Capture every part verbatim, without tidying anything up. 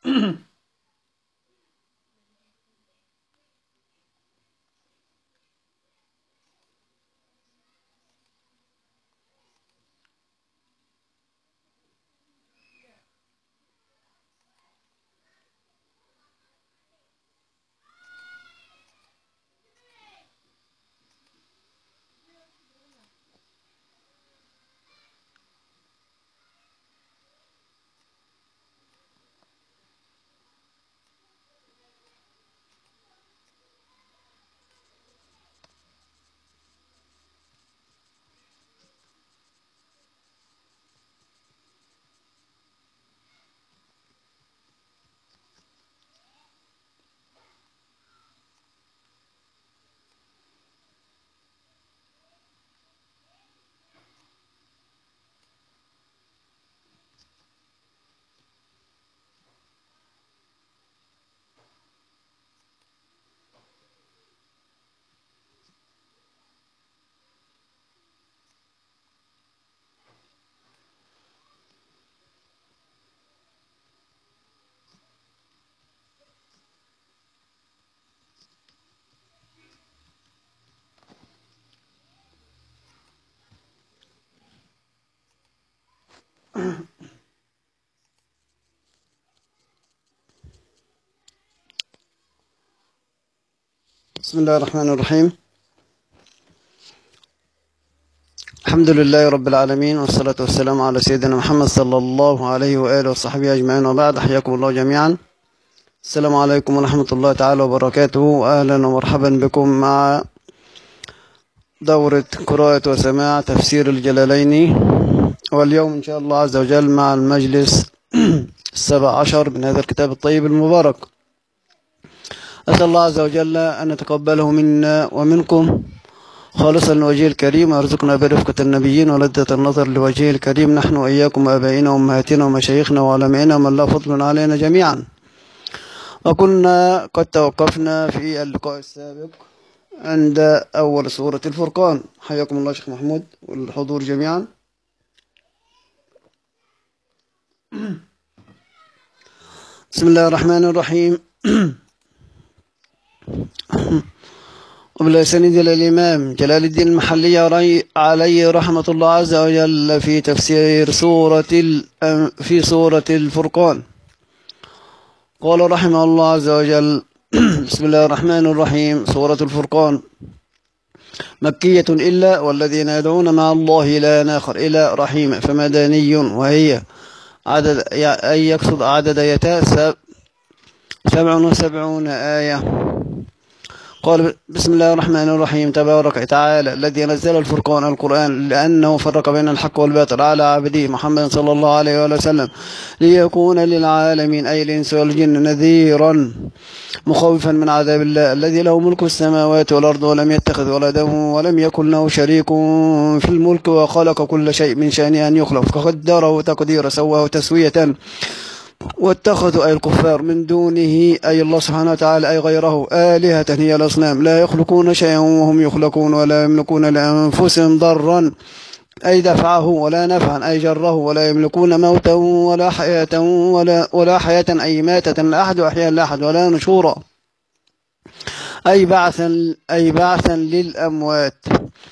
بسم الله الرحمن الرحيم. الحمد لله رب العالمين، والصلاة والسلام على سيدنا محمد صلى الله عليه وآله وصحبه أجمعين، وبعد. حياكم الله جميعا. السلام عليكم ورحمة الله تعالى وبركاته، وأهلا ومرحبا بكم مع دورة قراءة وسماع تفسير الجلالين، واليوم إن شاء الله عز وجل مع المجلس السابع عشر من هذا الكتاب الطيب المبارك. أسأل الله عز وجل أن يتقبله منا ومنكم خالصا لوجهه الكريم، ويرزقنا برفقة النبيين ولذة النظر لوجهه الكريم، نحن وإياكم وآبائنا وأمهاتنا ومشايخنا وعلمائنا من لا فضل علينا جميعا. وكنا قد توقفنا في اللقاء السابق عند أول سورة الفرقان. حياكم الله شيخ محمود والحضور جميعا. بسم الله الرحمن الرحيم. وبالأسانيد الإمام جلال الدين المحلي عليه رحمة الله عز وجل في تفسير سورة في سورة الفرقان، قال رحمه الله عز وجل: بسم الله الرحمن الرحيم. سورة الفرقان مكية إلا والذين يدعون مع الله إلها آخر إلى رحيم، فمدني، وهي عدد أي يقصد عدد يتاء سبع وسبعون آية. قال: بسم الله الرحمن الرحيم. تبارك تعالى الذي نزل الفرقان القرآن لأنه فرق بين الحق والباطل على عبده محمد صلى الله عليه وسلم ليكون للعالمين أي الإنس والجن نذيرا مخوفا من عذاب الله، الذي له ملك السماوات والأرض ولم يتخذ ولدا ولم يكن له شريك في الملك، وخلق كل شيء من شأنه أن يخلق فقدره تقدير سواه تسوية. واتخذوا أي الكفار من دونه أي الله سبحانه وتعالى أي غيره آلهة هي الأصنام، لا يخلقون شيئا وهم يخلقون، ولا يملكون لأنفسهم ضرا أي دفعه ولا نفعا أي جره، ولا يملكون موتا ولا حياة ولا, ولا حياة أي ماتة لا أحد أحياء لا أحد، ولا نشورا أي بعثا أي بعثا للأموات.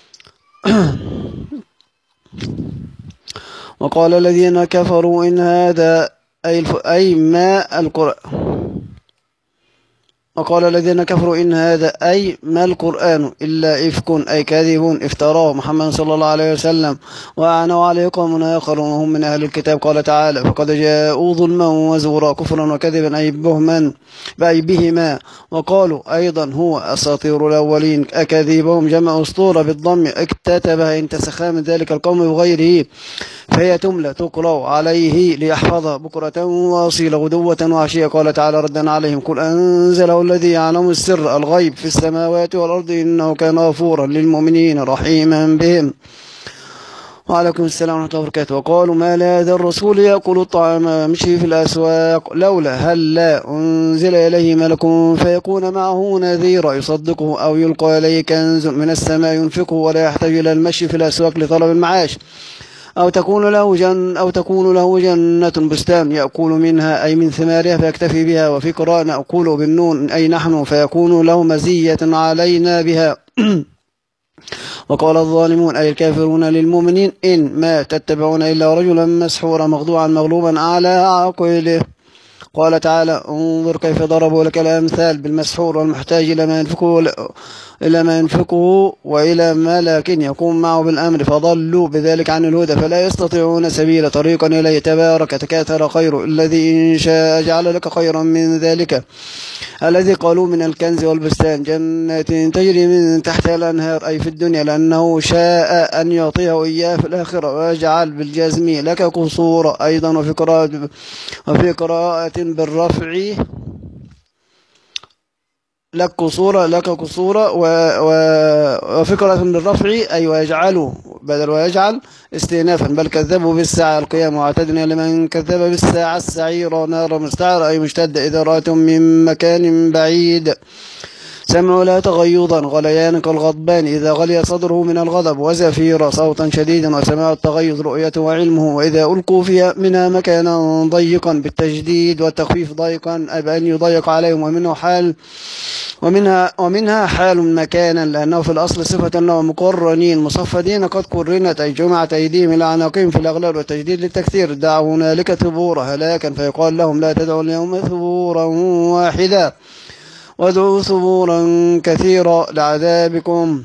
وقال الذين كفروا إن هذا أي, الف... أي ما القرآن وقال الذين كفروا إن هذا أي ما القرآن إلا إفك أي كاذب افتراه محمد صلى الله عليه وسلم، وأعنوا عليه قوم آخرون وهم من أهل الكتاب. قال تعالى: فقد جاءوا ظلما وزورا كفرا وكذبا أي بهما أي بهما. وقالوا أيضا هو أساطير الأولين أكاذيبهم جمع أسطورة بالضم اكتتبها انتسخا من ذلك القوم بغيره، فهي تملى تقرأ عليه ليحفظ بكرة واصيل غدوة وعشية. قال تعالى ردا عليهم: قل أنزله الذي يعلم السر الغيب في السماوات والأرض إنه كان غفورا للمؤمنين رحيما بهم. وعليكم السلام ورحمة الله وبركاته. وقالوا: ما لهذا الرسول يأكل الطعام ويمشي في الأسواق لولا هل لا أنزل إليه ملك فيكون معه نذيرا يصدقه أو يلقى إليه كنز من السماء ينفقه ولا يحتاج إلى المشي في الأسواق لطلب المعاش أو تكون له جن أو تكون له جنة بستان يأكل منها أي من ثمارها فيكتفي بها. وفي قراءة نأكل بالنون أي نحن فيكون له مزية علينا بها. وقال الظالمون أي الكافرون للمؤمنين إن ما تتبعون إلا رجلا مسحورا مخدوعا مغلوبا على عقله. قال تعالى انظر كيف ضربوا لك الأمثال بالمسحور والمحتاج إلى ما ينفقه إلى ما ينفقه وإلى ما لكن يقوم معه بالأمر فضلوا بذلك عن الهدى فلا يستطيعون سبيل طريقا إليه. تبارك تكاثر خير الذي إن شاء جعل لك خيرا من ذلك الذي قالوا من الكنز والبستان جنات تجري من تحتها الأنهار أي في الدنيا لأنه شاء أن يعطيه إياه في الآخرة. ويجعل بالجزم لك قصورا أيضا. وفي قراءة وفي قراءة بالرفع لك قصورا لك قصورا وفي قراءة بالرفع أي ويجعله بدل ويجعل استئنافا بل كذبوا بالساعة القيامة واعتدنا لمن كذب بالساعة السعير نار مستعر أي مشتد إذا رأتم من مكان بعيد. سمعوا لا تغيظا غليان كالغضبان إذا غلي صدره من الغضب وزفير صوتا شديدا. وسماع التغيظ رؤيته وعلمه. وإذا ألقوا فيها منها مكانا ضيقا بالتجديد والتخفيف ضيقا أي بأن يضيق عليهم. ومنه حال ومنها ومنها حال مكانا لأنه في الأصل صفة له مقرنين مصفدين قد قرنت أي جمعت أيديهم إلى عناقهم في الأغلال. والتجديد للتكثير دعوا هنالك ثبورا هلاكا فيقال لهم لا تدعوا اليوم ثبورا واحدا وادعوا ثبورا كثيرا لعذابكم.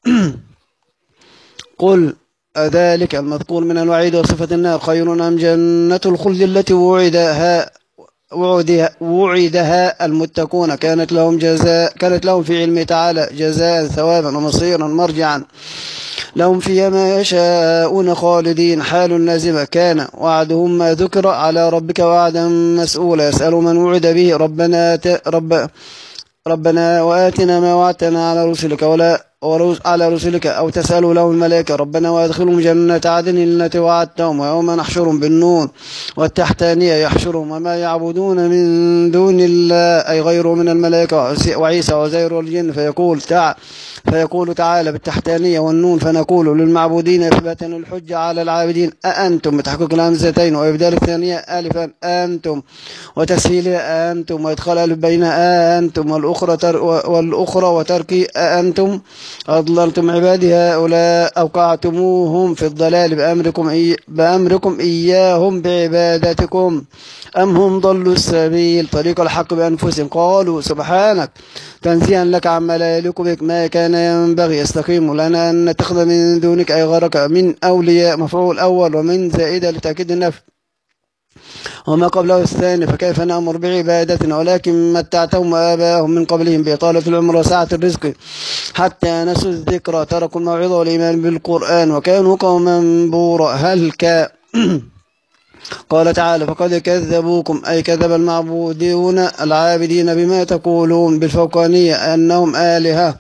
قل أذلك المذكور من الوعيد وصفة النار خير أم جنة الخلد التي وعدها وعدها, وعدها المتقون كانت لهم جزاء كانت لهم في علمه تعالى جزاء ثوابا ومصيرا مرجعا لهم فيها ما يشاءون خالدين. حال لازمة كان وعدهم ما ذكر على ربك وعدا مسؤولا. يسأل من وعد به ربنا رب ربنا وآتنا ما وعدتنا على رسلك ولا على رسلك أو تسألوا له الملائكة ربنا وادخلهم جنة عدن التي وعدتهم. ويوم نحشرهم بالنون والتحتانية يحشرهم وما يعبدون من دون الله أي غيره من الملائكة وعيسى وزير والجن فيقول تعالى فيقول تعالى بالتحتانية والنون فنقول للمعبودين إثباتا الحجة على العابدين أأنتم بتحقيق الهمزتين وإبدال الثانية ألفا أنتم وتسهيلها أنتم وإدخال ألف بين أنتم والأخرى تر والأخرى وترك أنتم أضللتم عبادي هؤلاء أوقعتموهم في الضلال بأمركم, إي بأمركم إياهم بعبادتكم أم هم ضلوا السبيل طريق الحق بأنفسهم. قالوا سبحانك تنزيها لك عما لا يليق بك ما كان ينبغي يستقيم لنا أن نتخذ من دونك أي غيرك من أولياء مفعول أول ومن زائدة لتأكيد النفي وما قبله الثاني فكيف نأمر بعبادتنا ولكن متعتهم وآباءهم من قبلهم بإطالة العمر وسعة الرزق حتى نسوا الذكرى تركوا الموعظة والإيمان بالقرآن وكانوا قوما بورا هلكا. قال تعالى فقد كذبوكم أي كذب المعبودون العابدين بما تقولون بالفوقانية أنهم آلهة.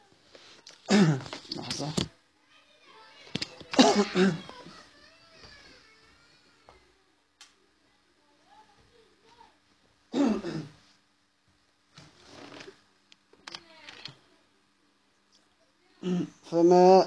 فما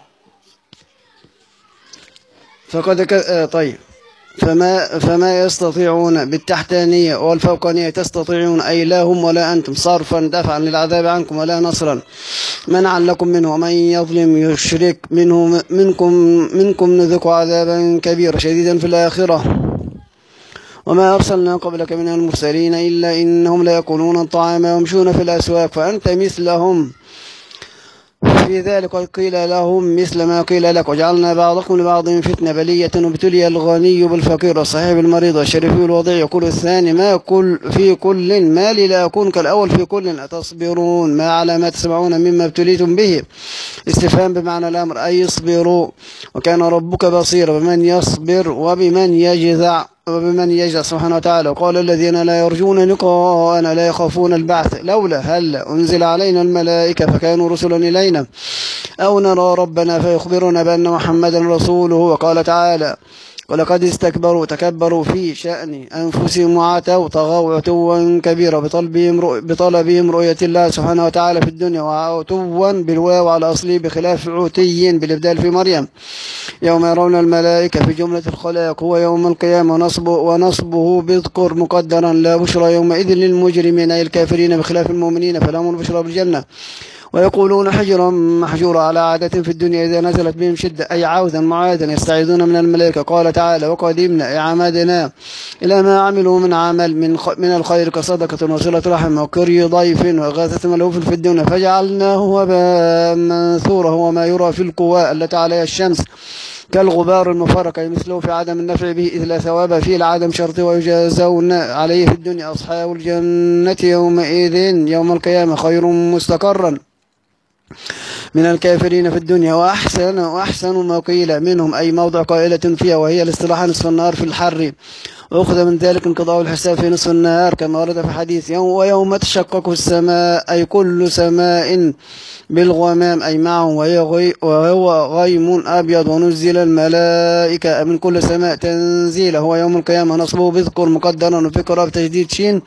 فقد ك... آه طيب فما فما يستطيعون بالتحتانية والفوقانية تستطيعون أي لا هم ولا أنتم صرفا دفعا للعذاب عنكم ولا نصرا منعا لكم منه. ومن يظلم يشرك منه منكم منكم نذق عذابا كبيرا شديدا في الآخرة. وما أرسلنا قبلك من المرسلين إلا إنهم لا يأكلون الطعام ويمشون في الأسواق فأنت مثلهم في ذلك قيل لهم مثل ما قيل لك وجعلنا بعضكم لبعض فتنة بلية وابتلي الغني بالفقير والصحيح بالمريض والشريف بالوضيع. يقول الثاني ما كل في كل ما لي لا أكون كالأول في كل أتصبرون ما على ما تسمعون مما ابتليتم به استفهام بمعنى الأمر أي اصبروا وكان ربك بصيرا بمن يصبر وبمن يجزع وبمن يجزع سبحانه وتعالى. وقال الذين لا يرجون لقاءنا لا يخافون البعث لولا هل أنزل علينا الملائكة فكانوا رسلا إلينا أو نرى ربنا فيخبرنا بأن محمدا رسوله. وقال تعالى ولقد استكبروا تكبروا في شأن أنفسهم وعتوا طغوا عتوا كبيرا بطلبهم, رؤ... بطلبهم رؤية الله سبحانه وتعالى في الدنيا، وعتوا بالواو على أصله بخلاف عتي بالإبدال في مريم. يوم يرون الملائكة في جملة الخلائق هو يوم القيامة، ونصبه, ونصبه بذكر مقدرا لا بشرى يومئذ للمجرمين أي الكافرين بخلاف المؤمنين فلهم البشرى بالجنة. ويقولون حجرا محجورا على عادة في الدنيا إذا نزلت بهم شدة أي عوذا معاذا يستعيذون من الملائكة. قال تعالى وقدمنا أي عمدنا إلى ما عملوا من عمل من, من الخير كصدقة وصلة رحم وكري ضيف وإغاثة ملهوف في الدنيا فجعلناه هباء منثورا. هو ما يرى في القوى التي عليها الشمس كالغبار المفرق أي مثله في عدم النفع به إذ لا ثواب فيه لعدم شرطه، ويجازون عليه في الدنيا. أصحاب الجنة يومئذ يوم القيامة خير مستقرا من الكافرين في الدنيا وأحسن, وأحسن ما قيل منهم أي موضع قائلة فيها، وهي الاصطلاح نصف النهار في الحر، وأخذ من ذلك انقضاء الحساب في نصف النهار كما ورد في حديث يوم ويوم تشقق السماء أي كل سماء بالغمام أي معه وهو غيم أبيض، ونزل الملائكة من كل سماء تنزيلا. هو يوم القيامة نصبه بذكر مقدرا وفكرة بتجديد شين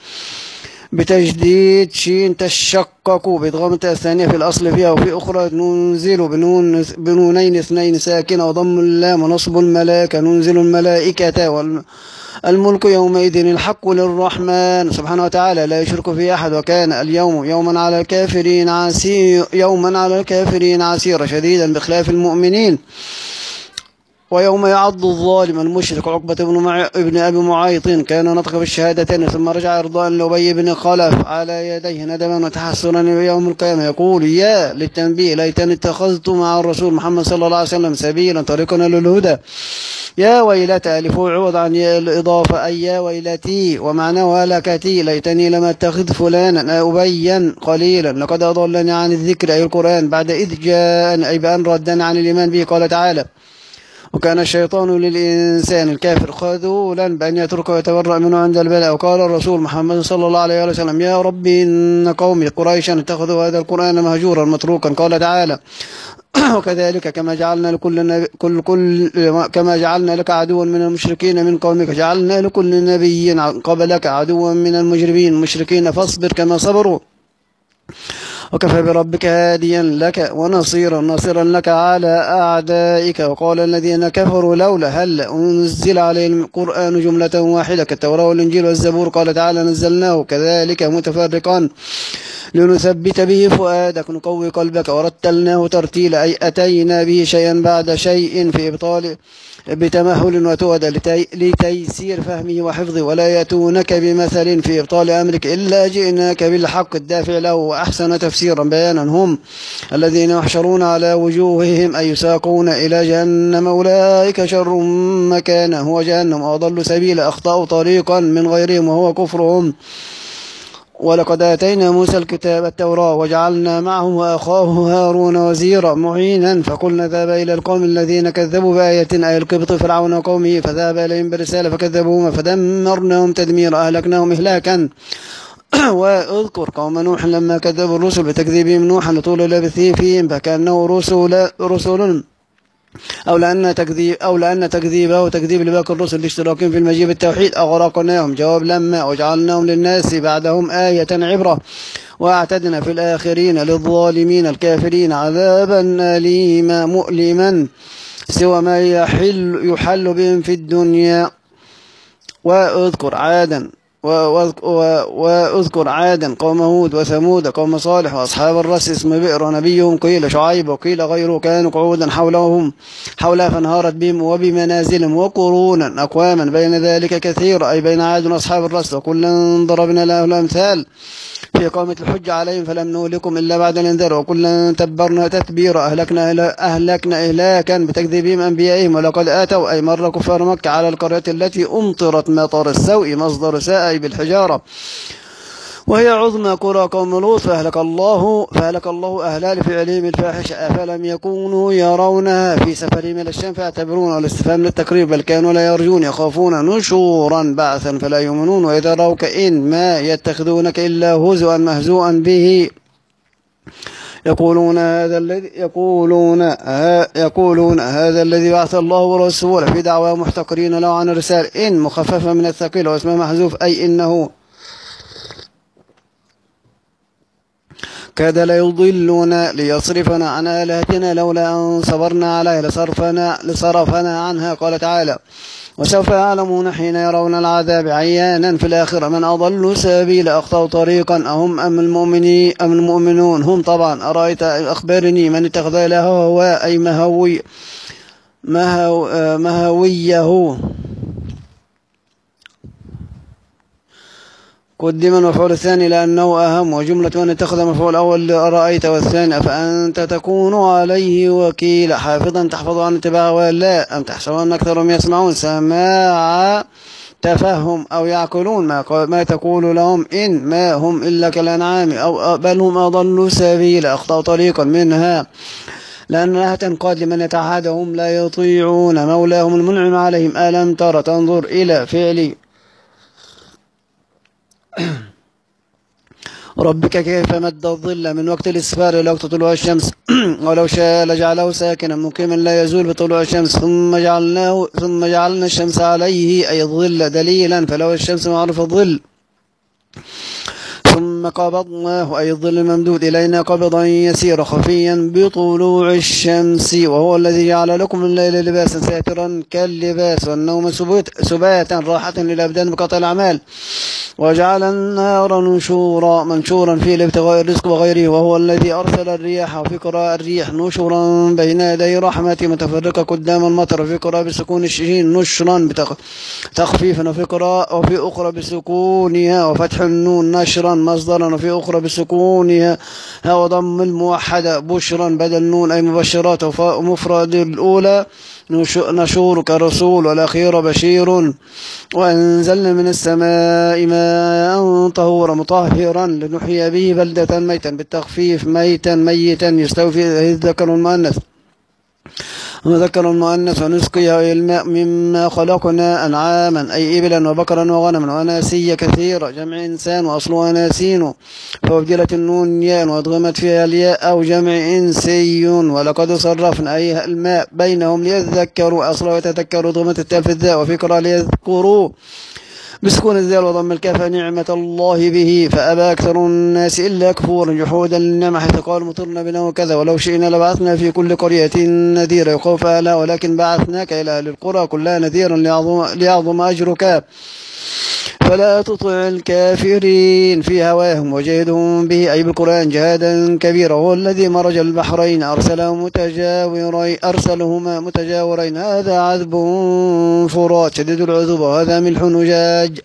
بتجديد شين تشقق بإدغام الثانية في الأصل فيها، وفي أخرى ننزل بنون بنونين اثنين ساكنة وضم اللام ونصب الملائكة ننزل الملائكة. والملك يومئذ الحق للرحمن سبحانه وتعالى لا يشرك فيه أحد. وكان اليوم يوما على الكافرين عسير يوما على الكافرين عسيرا شديدا بخلاف المؤمنين. ويوم يعض الظالم المشرك عقبة بن, مع... ابن أبي معيط كان نطق بالشهادتين ثم رجع إرضاء لأبي بن خلف على يديه ندما وتحسرا يوم القيامة يقول يا للتنبيه ليتني اتخذت مع الرسول محمد صلى الله عليه وسلم سبيلا طريقنا للهدى. يا ويلتى ألف عوض عن الإضافة أي يا ويلتي ومعناه هلكتي ليتني لم أتخذ فلانا أبين قليلا لقد أضلني عن الذكر أي القرآن بعد إذ جاء أي بأن ردني عن الإيمان به. قال تعالى وكان الشيطان للإنسان الكافر خذولا بأن يترك ويتبرأ منه عند البلاء. وقال الرسول محمد صلى الله عليه وسلم يا ربي إن قومي قريشا اتخذوا هذا القرآن مهجورا متروكا. قال تعالى وكذلك كما جعلنا لكل نبي كل كل كما جعلنا لك عدوا من المشركين من قومك جعلنا لكل نبي قبلك عدوا من المجرمين المشركين فاصبر كما صبروا وكفى بربك هاديا لك ونصيرا ناصرا لك على أعدائك. وقال الذين كفروا لولا هل أنزل عليه القرآن جملة واحدة كالتوراة والإنجيل والزبور. قال تعالى نزلناه كذلك متفرقا لنثبت به فؤادك نقوي قلبك ورتلناه ترتيلا أي أتينا به شيئا بعد شيء في إبطال بتمهل وتودى لتي... لتيسير فهمه وحفظه ولا يأتونك بمثل في إبطال أمرك إلا جئناك بالحق الدافع له وأحسن تفسيرا بيانا. هم الذين يحشرون على وجوههم أي يساقون إلى جهنم أولئك شر مكانا هو جهنم وأضل سبيلا أخطأوا طريقا من غيرهم وهو كفرهم. ولقد آتينا موسى الكتاب التوراة وجعلنا معه وأخاه هارون وزيرا معينا فقلنا ذهب إلى القوم الذين كذبوا بآية أي القبط فرعون وقومه فذهب إليهم برسالة فكذبوهما فدمرناهم تدميرا أهلكناهم إهلاكا. واذكر قوم نوح لما كذبوا الرسل بتكذيبهم نوحا لطول لبثه فيهم فكأنه رسل رسل أو لأن تكذيب أو لأن تكذيبه وتكذيب لباقي الرسل لاشتراكهم في المجيء بالتوحيد أغرقناهم. جواب لما وجعلناهم للناس بعدهم آية عبرة وأعتدنا في الآخرين للظالمين الكافرين عذابا أليما مؤلما سوى ما يحل يحل بهم في الدنيا. واذكر عادا واذكر عادا قوم هود وثمود قوم صالح وأصحاب الرس اسم بئر ونبيهم قيل شعيب وقيل غيره كانوا قعودا حولهم حولها فانهارت بهم وبمنازلهم وقرونا أقواما بين ذلك كثير أي بين عاد وأصحاب الرس وكلا ضربنا له الأمثال في إقامة الحج عليهم فلم نهلكم إلا بعد الانذار وكلا تبرنا تتبيرا أهلكنا أهلكنا إهلاكا بتكذيبهم أنبيائهم. ولقد آتوا أي مر كفار مكة على القرية التي أمطرت مطر السوء مصدر ساء بالحجارة وهي عظمى قرى قوم لوط فأهلك الله فأهلك الله أهلها لفعلهم الفاحش أفلم يكونوا يرونها في سفرهم إلى الشام فاعتبرون الاستفهام للتقريب بل كانوا لا يرجون يخافون نشورا بعثا فلا يؤمنون وإذا رأوك إن ما يتخذونك إلا هزوا مهزوءا به يقولون هذا الذي يقولون يقولون هذا الذي بعث الله ورسوله في دعوى محتقرين له عن الرسالة، إن مخففة من الثقيل واسمه محذوف، أي إنه كاد ليضلون ليصرفنا عن آلهتنا لولا أن صبرنا عليها لصرفنا, لصرفنا عنها. قال تعالى: وسوف يعلمون حين يرون العذاب عيانا في الآخرة من أضل سبيلا أخطأوا طريقا أهم أم المؤمنين أم المؤمنون هم. طبعا أرأيت أخبرني من اتخذ إلهه هواه أي مهوي مهو مهويه قدم المفعول الثاني لأنه أهم، وجملة أن اتخذ مفعول أول أرأيت والثاني أفأنت تكون عليه وكيلا حافظا تحفظ عن اتباع ولا أم تحسب أن أكثرهم يسمعون سماع تفهم أو يعقلون ما, ما تقول لهم إن ما هم إلا كالأنعام أو بل هم أضلوا سبيلا أخطأوا طريقا منها لأنها تنقاد لمن يتعهدهم لا يطيعون مولاهم المنعم عليهم. ألم تر تنظر إلى فعل ربك كيف مد الظل من وقت الإسفار إلى وقت طلوع الشمس ولو شاء لجعله ساكنا مقيما لا يزول بطلوع الشمس ثم جعلناه ثم جعلنا الشمس عليه أي الظل دليلا فلو الشمس معروف الظل ثم قبضناه أي الظل الممدود إلينا قبضا يسير خفيا بطلوع الشمس وهو الذي جعل لكم الليل لباسا ساترا كاللباس والنوم سباتا راحة للأبدان بقطع الأعمال وجعل النهار نشورا منشورا فيه لابتغاء الرزق وغيره وهو الذي أرسل الرياح وفي قراءة الريح نشرا بين يدي رحمته متفرقة قدام المطر وفي قراءة بسكون الشين نشرا تخفيفا وفي قراءة وفي أخرى بسكونها وفتح النون نشرا مصدرا وفي أخرى بسكونها وضم الموحدة بشرا بدل نون أي مبشرات ومفرد الأولى نشور كرسول والأخير بشير وأنزلنا من السماء ماء طهورا مطهرا لنحيي به بلدة ميتا بالتخفيف ميتا ميتا يستوي فيه الذكر والمؤنث وذكر المؤنث ونسقيه الماء مما خلقنا أنعاما أي إبلا وبقرا وغنما وأناسيا كثيرة جمع إنسان وأصلها أناسين فأبدلت النون ياء وأدغمت فيها الياء أو جمع إنسي ولقد صرفنا أي الماء بينهم ليذكروا أصلها ويتذكروا أدغمت التاء في الذاء وفي قراءة ليذكروا بسكون الذال وضم الكاف نعمة الله به فأبى أكثر الناس إلا كفورا جحودا للنعمة حيث قالوا مطرنا بنا وكذا ولو شئنا لبعثنا في كل قرية نذيرا يخوف أهلها ولكن بعثناك إلى أهل القرى كلها نذيرا ليعظم أجرك فلا تطع الكافرين في هواهم وجاهدهم به أي بالقرآن جهادا كبيرا هو الذي مرج البحرين أرسلهم متجاورين أرسلهما متجاورين هذا عذب فرات شديد العذوبة وهذا ملح نجاج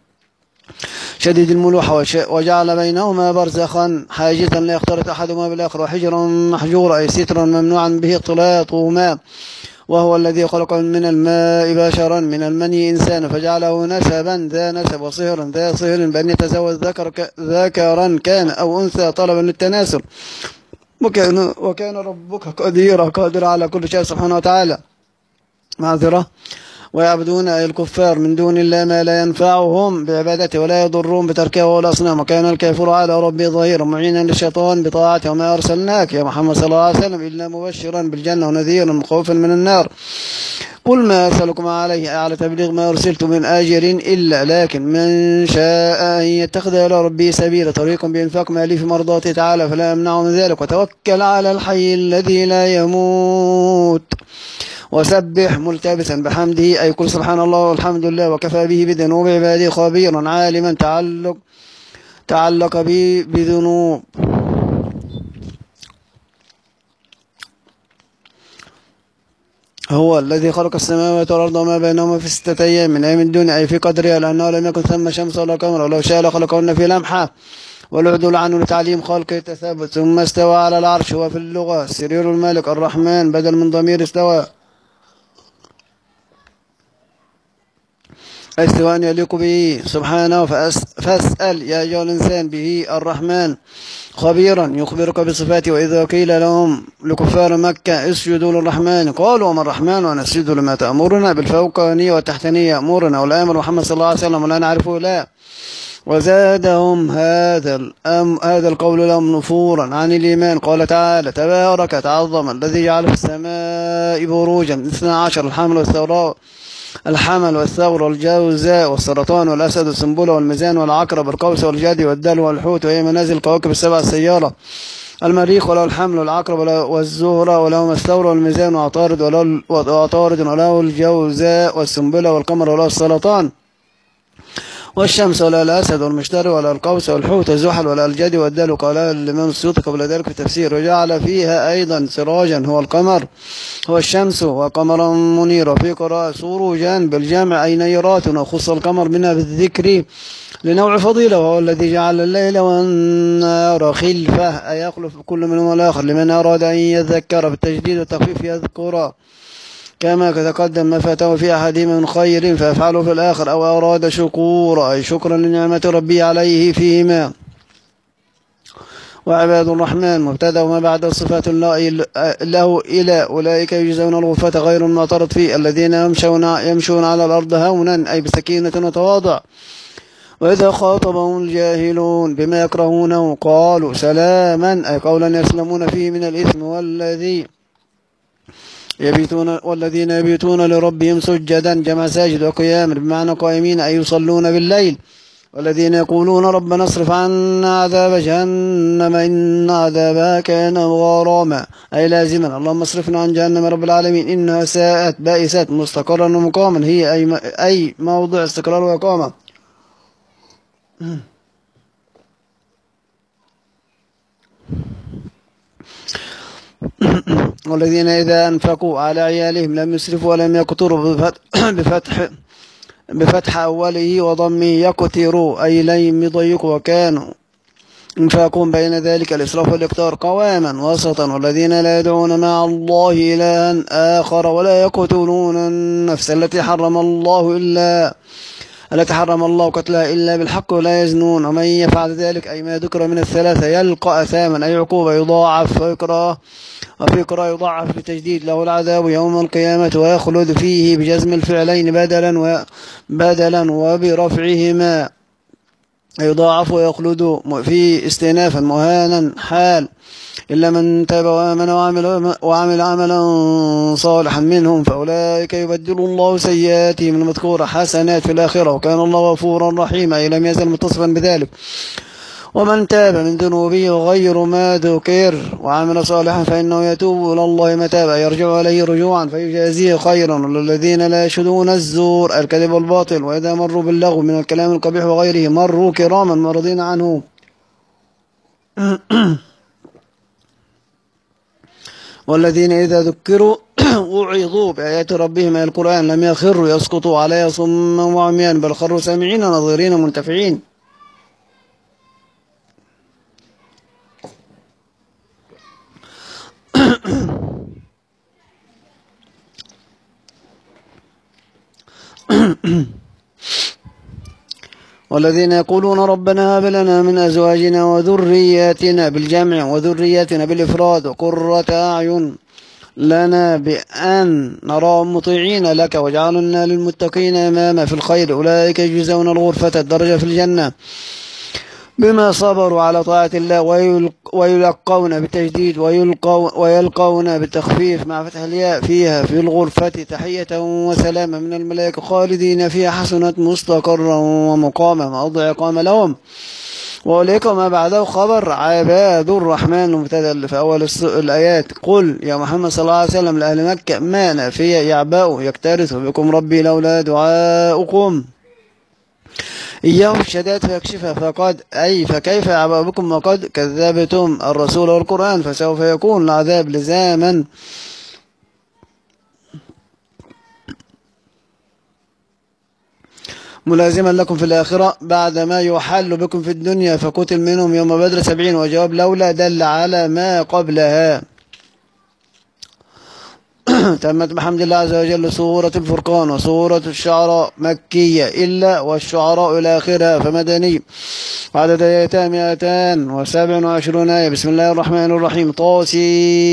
شديد الملوحة وجعل بينهما برزخا حاجزا لا يختلط أحدهما بالآخر وحجرا محجورا أي سترا ممنوعا به اختلاطهما وهو الذي خلق من الماء بشرا من المني إنسانا فجعله نسبا ذا نسب وصهرا ذا صهر بأن يتزوج ذكر ذكرا كان أو أنثى طلبا للتناسل وكان, وكان ربك قديرا قادر على كل شيء سبحانه وتعالى. معذرة. ويعبدون أي الكفار من دون الله ما لا ينفعهم بعبادته ولا يضرهم بتركه والأصنام وكان الكافر على ربه ظهيرا معينا للشيطان بطاعته وما أرسلناك يا محمد صلى الله عليه وسلم إلا مبشرا بالجنة ونذيرا مخوفا من النار قل ما أسألكم عليه على تبليغ ما أرسلت من أجر إلا لكن من شاء أن يتخذ إلى ربه سبيلا طريق بإنفاق مالي في مرضاته تعالى فلا يمنع من ذلك وتوكل على الحي الذي لا يموت وسبح ملتبسا بحمده أي قل سبحان الله والحمد لله وكفى به بذنوب عباده خبيرا عالما تعلق تعلق به بذنوب هو الذي خلق السماوات والأرض وما بينهما في ستة أيام من أيام الدنيا أي في قدرها لأنه لم يكن ثم شمس ولا قمر ولو شاء لخلقهن في لمحة والعدول عنه لتعليم خلقه تثبت ثم استوى على العرش وفي اللغة سرير الملك الرحمن بدل من ضمير استوى استواء يليق به سبحانه فاسأل يا أيها الإنسان به الرحمن خبيرا يخبرك بصفاته وإذا قيل لهم لكفار مكة اسجدوا للرحمن قالوا وما الرحمن ونسجد لما تأمرنا بالفوقانية والتحتانية يأمرنا والآمر محمد صلى الله عليه وسلم ولا نعرفه لا وزادهم هذا الأم هذا القول لهم نفورا عن الإيمان. قال تعالى: تبارك تعظم الذي جعل في السماء بروجا اثنا عشر الحمل والثوراء الحمل والثور والجوزاء والسرطان والأسد والسنبلة والميزان والعقرب والقوس والجدي والدلو والحوت، وهي منازل الكواكب السبع السيارة. المريخ وله الحمل والعقرب والزهرة ولهما الثور والميزان وعطارد وله وعطارد وله الجوزاء والسنبلة والقمر وله السرطان والشمس ولا الأسد والمشتري ولا القوس والحوت والزحل ولا الجدي والدلو. قال الإمام السيوطي قبل ذلك في التفسير: وجعل فيها أيضا سراجا هو القمر هو الشمس وقمرا منيرا. في قراءة سروجا بالجمع أي نيرات، وخص القمر منها بالذكر لنوع فضيلة، وهو الذي جعل الليل والنهار خلفة أي يخلف كل منهما الآخر لمن أراد أن يذكر. بالتجديد والتخفيف يذكر كما تقدم ما فاته في أحدهما من خير فيفعله في الآخر، أو أراد شكورا أي شكرا لنعمة ربي عليه فيهما. وعباد الرحمن مبتدأ وما بعد صفات له إلى أولئك يجزون الغرفة غير المعترض فيه، الذين يمشون, يمشون على الأرض هونا أي بسكينة وتواضع. وإذا خاطبهم الجاهلون بما يكرهونه قالوا سلاما أي قولا يسلمون فيه من الإثم. والذي يبيتون والذين يبيتون لربهم سجدا جمع ساجد وقياما بمعنى قائمين أي يصلون بالليل. والذين يقولون ربنا اصرف عنا عذاب جهنم إن عذابها كان غراما أي لازما. اللهم اصرفنا عن جهنم رب العالمين إنها ساءت بائسات مستقرا ومقاما، هي أي, أي موضع استقرار وإقامة. والذين إذا أنفقوا على عيالهم لم يسرفوا ولم يقتروا بفتح بفتح أوله وضمه يقتروا أي لم يضيقوا، وكانوا انفاقهم بين ذلك الإسراف والإقتار قواما وسطا. والذين لا يدعون مع الله إلها آخر ولا يقتلون النفس التي حرم الله إلا التي حرم الله قتلها إلا بالحق ولا يزنون. ومن يفعل ذلك أي ما ذكر من الثلاثة يلقى أثاما أي عقوبة يضاعف ويقرأ وفي قراءة يضاعف بتجديد له العذاب يوم القيامة ويخلد فيه بجزم الفعلين بدلا وبدلا وبرفعهما يضاعف ويخلد في استئنافا مهانا حال إلا من تاب وآمن وعمل, وعمل عملا صالحا منهم فأولئك يبدل الله سيئاتهم المذكورة حسنات في الآخرة وكان الله غفورا رحيما أي لم يزل متصفا بذلك. ومن تاب من ذنوبه غير ما ذكر وعمل صالحا فإنه يتوب إلى الله متابا يرجع إليه رجوعا فيجازيه خيرا. والذين لا يشهدون الزور الكذب والباطل وإذا مروا باللغو من الكلام القبيح وغيره مروا كراما مرضين عنه. والذين إذا ذكروا وعظوا بآيات ربهم القرآن لم يخروا يسقطوا عليها صما وعميان بل خروا سامعين ناظرين منتفعين. والذين يقولون ربنا هب لنا من أزواجنا وذرياتنا بالجمع وذرياتنا بالإفراد وقرة أعين لنا بأن نراهم مطيعين لك واجعلنا للمتقين إماما في الخير أولئك يجزون الغرفة الدرجة في الجنة بما صبروا على طاعة الله ويلقون بالتجديد ويلقون بالتخفيف مع فتح الياء فيها في الغرفة تحية وسلاما من الملائكة خالدين فيها حسنت مستقرا ومقاما موضع إقامة لهم. وأولئك ما بعده خبر عباد الرحمن المبتدأ في أول الآيات. قل يا محمد صلى الله عليه وسلم لأهل مكة ما نافية يعبأوا يكترث بكم ربي لولا دعاؤكم إياه الشدائد فيكشفها فقد أي فكيف يعبأ بكم وقد كذبتم الرسول والقرآن فسوف يكون العذاب لزاما ملازما لكم في الآخرة بعد ما يحل بكم في الدنيا فقتل منهم يوم بدر سبعين. وجواب لولا دل على ما قبلها. تمت بحمد الله عز وجل سورة الفرقان وسورة الشعراء مكية إلا والشعراء إلى آخرها فمدني وعدد آياتها مئتان وسبع وعشرون آية. بسم الله الرحمن الرحيم.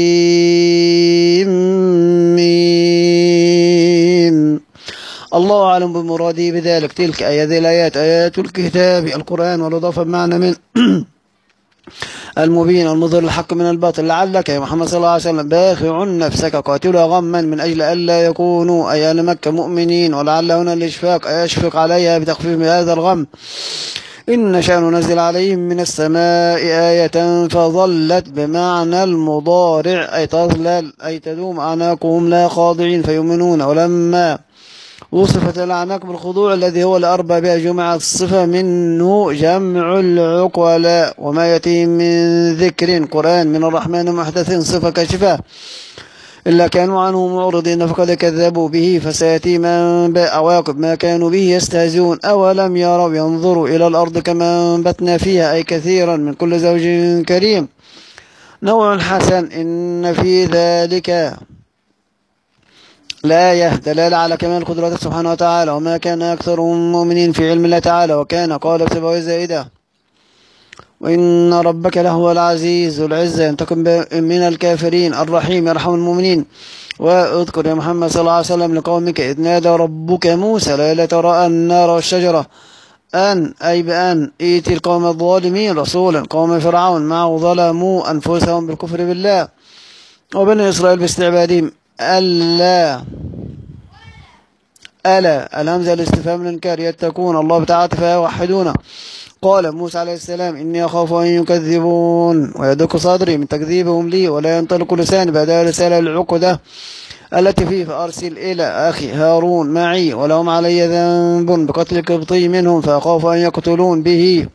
طاسيم الله أعلم بمرادي بذلك. تلك أي هذه الآيات آيات الكتاب القرآن، والإضافة بمعنى من المبين المظهر الحق من الباطل. لعلك يا محمد صلى الله عليه وسلم باخع نفسك قاتلها غما من أجل ألا يكونوا أي أهل مكة مؤمنين، ولعل هنا الإشفاق أي يشفق عليها بتخفيف هذا الغم. إن نشأ ننزل عليهم من السماء آية فظلت بمعنى المضارع أي تظلل أي تدوم أعناقهم لا خاضعين فيؤمنون. ولما وصفت الأعناق بالخضوع الذي هو الأربع بها جمع الصفة منه جمع العقلاء. وما يأتيهم من ذكر قرآن من الرحمن محدث صفة كشفة إلا كانوا عنه معرضين فقد كذبوا به فسيأتي من عواقب ما كانوا به يستهزئون. أولم يروا ينظروا إلى الأرض كما أنبتنا فيها أي كثيرا من كل زوج كريم نوع حسن إن في ذلك الآية دلالة على كمال قدرته سبحانه وتعالى. وما كان أكثرهم مؤمنين في علم الله تعالى. وكان قال سبوي زائدة وإن ربك لهو العزيز ذو العزة ينتقم من الكافرين الرحيم يرحم المؤمنين. واذكر يا محمد صلى الله عليه وسلم لقومك إذ نادى ربك موسى ليلة رأى النار والشجرة أن أي بأن إيتي القوم الظالمين رسولا قوم فرعون معه ظلموا أنفسهم بالكفر بالله وبني إسرائيل باستعبادهم ألا ألا الهمزة الاستفهام الإنكار يتقون الله تعالى فيوحدونه. قال موسى عليه السلام إني أخاف أن يكذبون ويدق صدري من تكذيبهم لي ولا ينطلق لساني بعد رسالة العقدة التي فيه فأرسل إلى أخي هارون معي ولهم علي ذنب بقتل قبطي منهم فأخاف أن يقتلون به.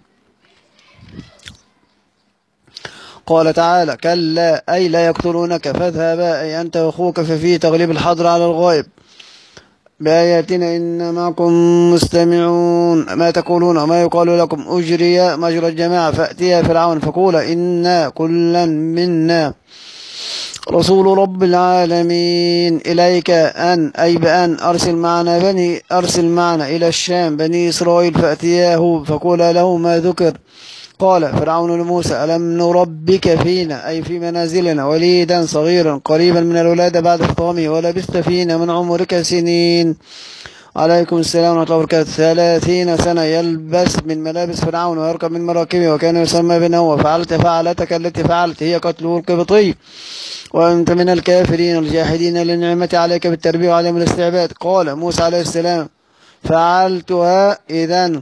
قال تعالى كلا أي لا يقتلونك فاذهبا أي أنت وأخوك ففيه تغليب الحضر على الغائب بآياتنا إن معكم مستمعون ما تقولون وما يقال لكم أجري مجرى الجماعة فأتيا فرعون فقول إنا كلا منا رسول رب العالمين إليك أن أي بأن أرسل معنا بني أرسل معنا إلى الشام بني إسرائيل فأتياه فقول له ما ذكر. قال فرعون لموسى ألم نربك فينا أي في منازلنا وليدا صغيرا قريبا من الولادة بعد فطامه ولبثت فينا من عمرك سنين. عليكم السلام ورحمة الله وبركاته. ثلاثين سنة يلبس من ملابس فرعون ويركب من مراكبه وكان يسمى بنه وفعلت فعلتك التي فعلت هي قتله القبطي وأنت من الكافرين الجاحدين للنعمة عليك بالتربية وعدم الاستعباد. قال موسى عليه السلام فعلتها إذن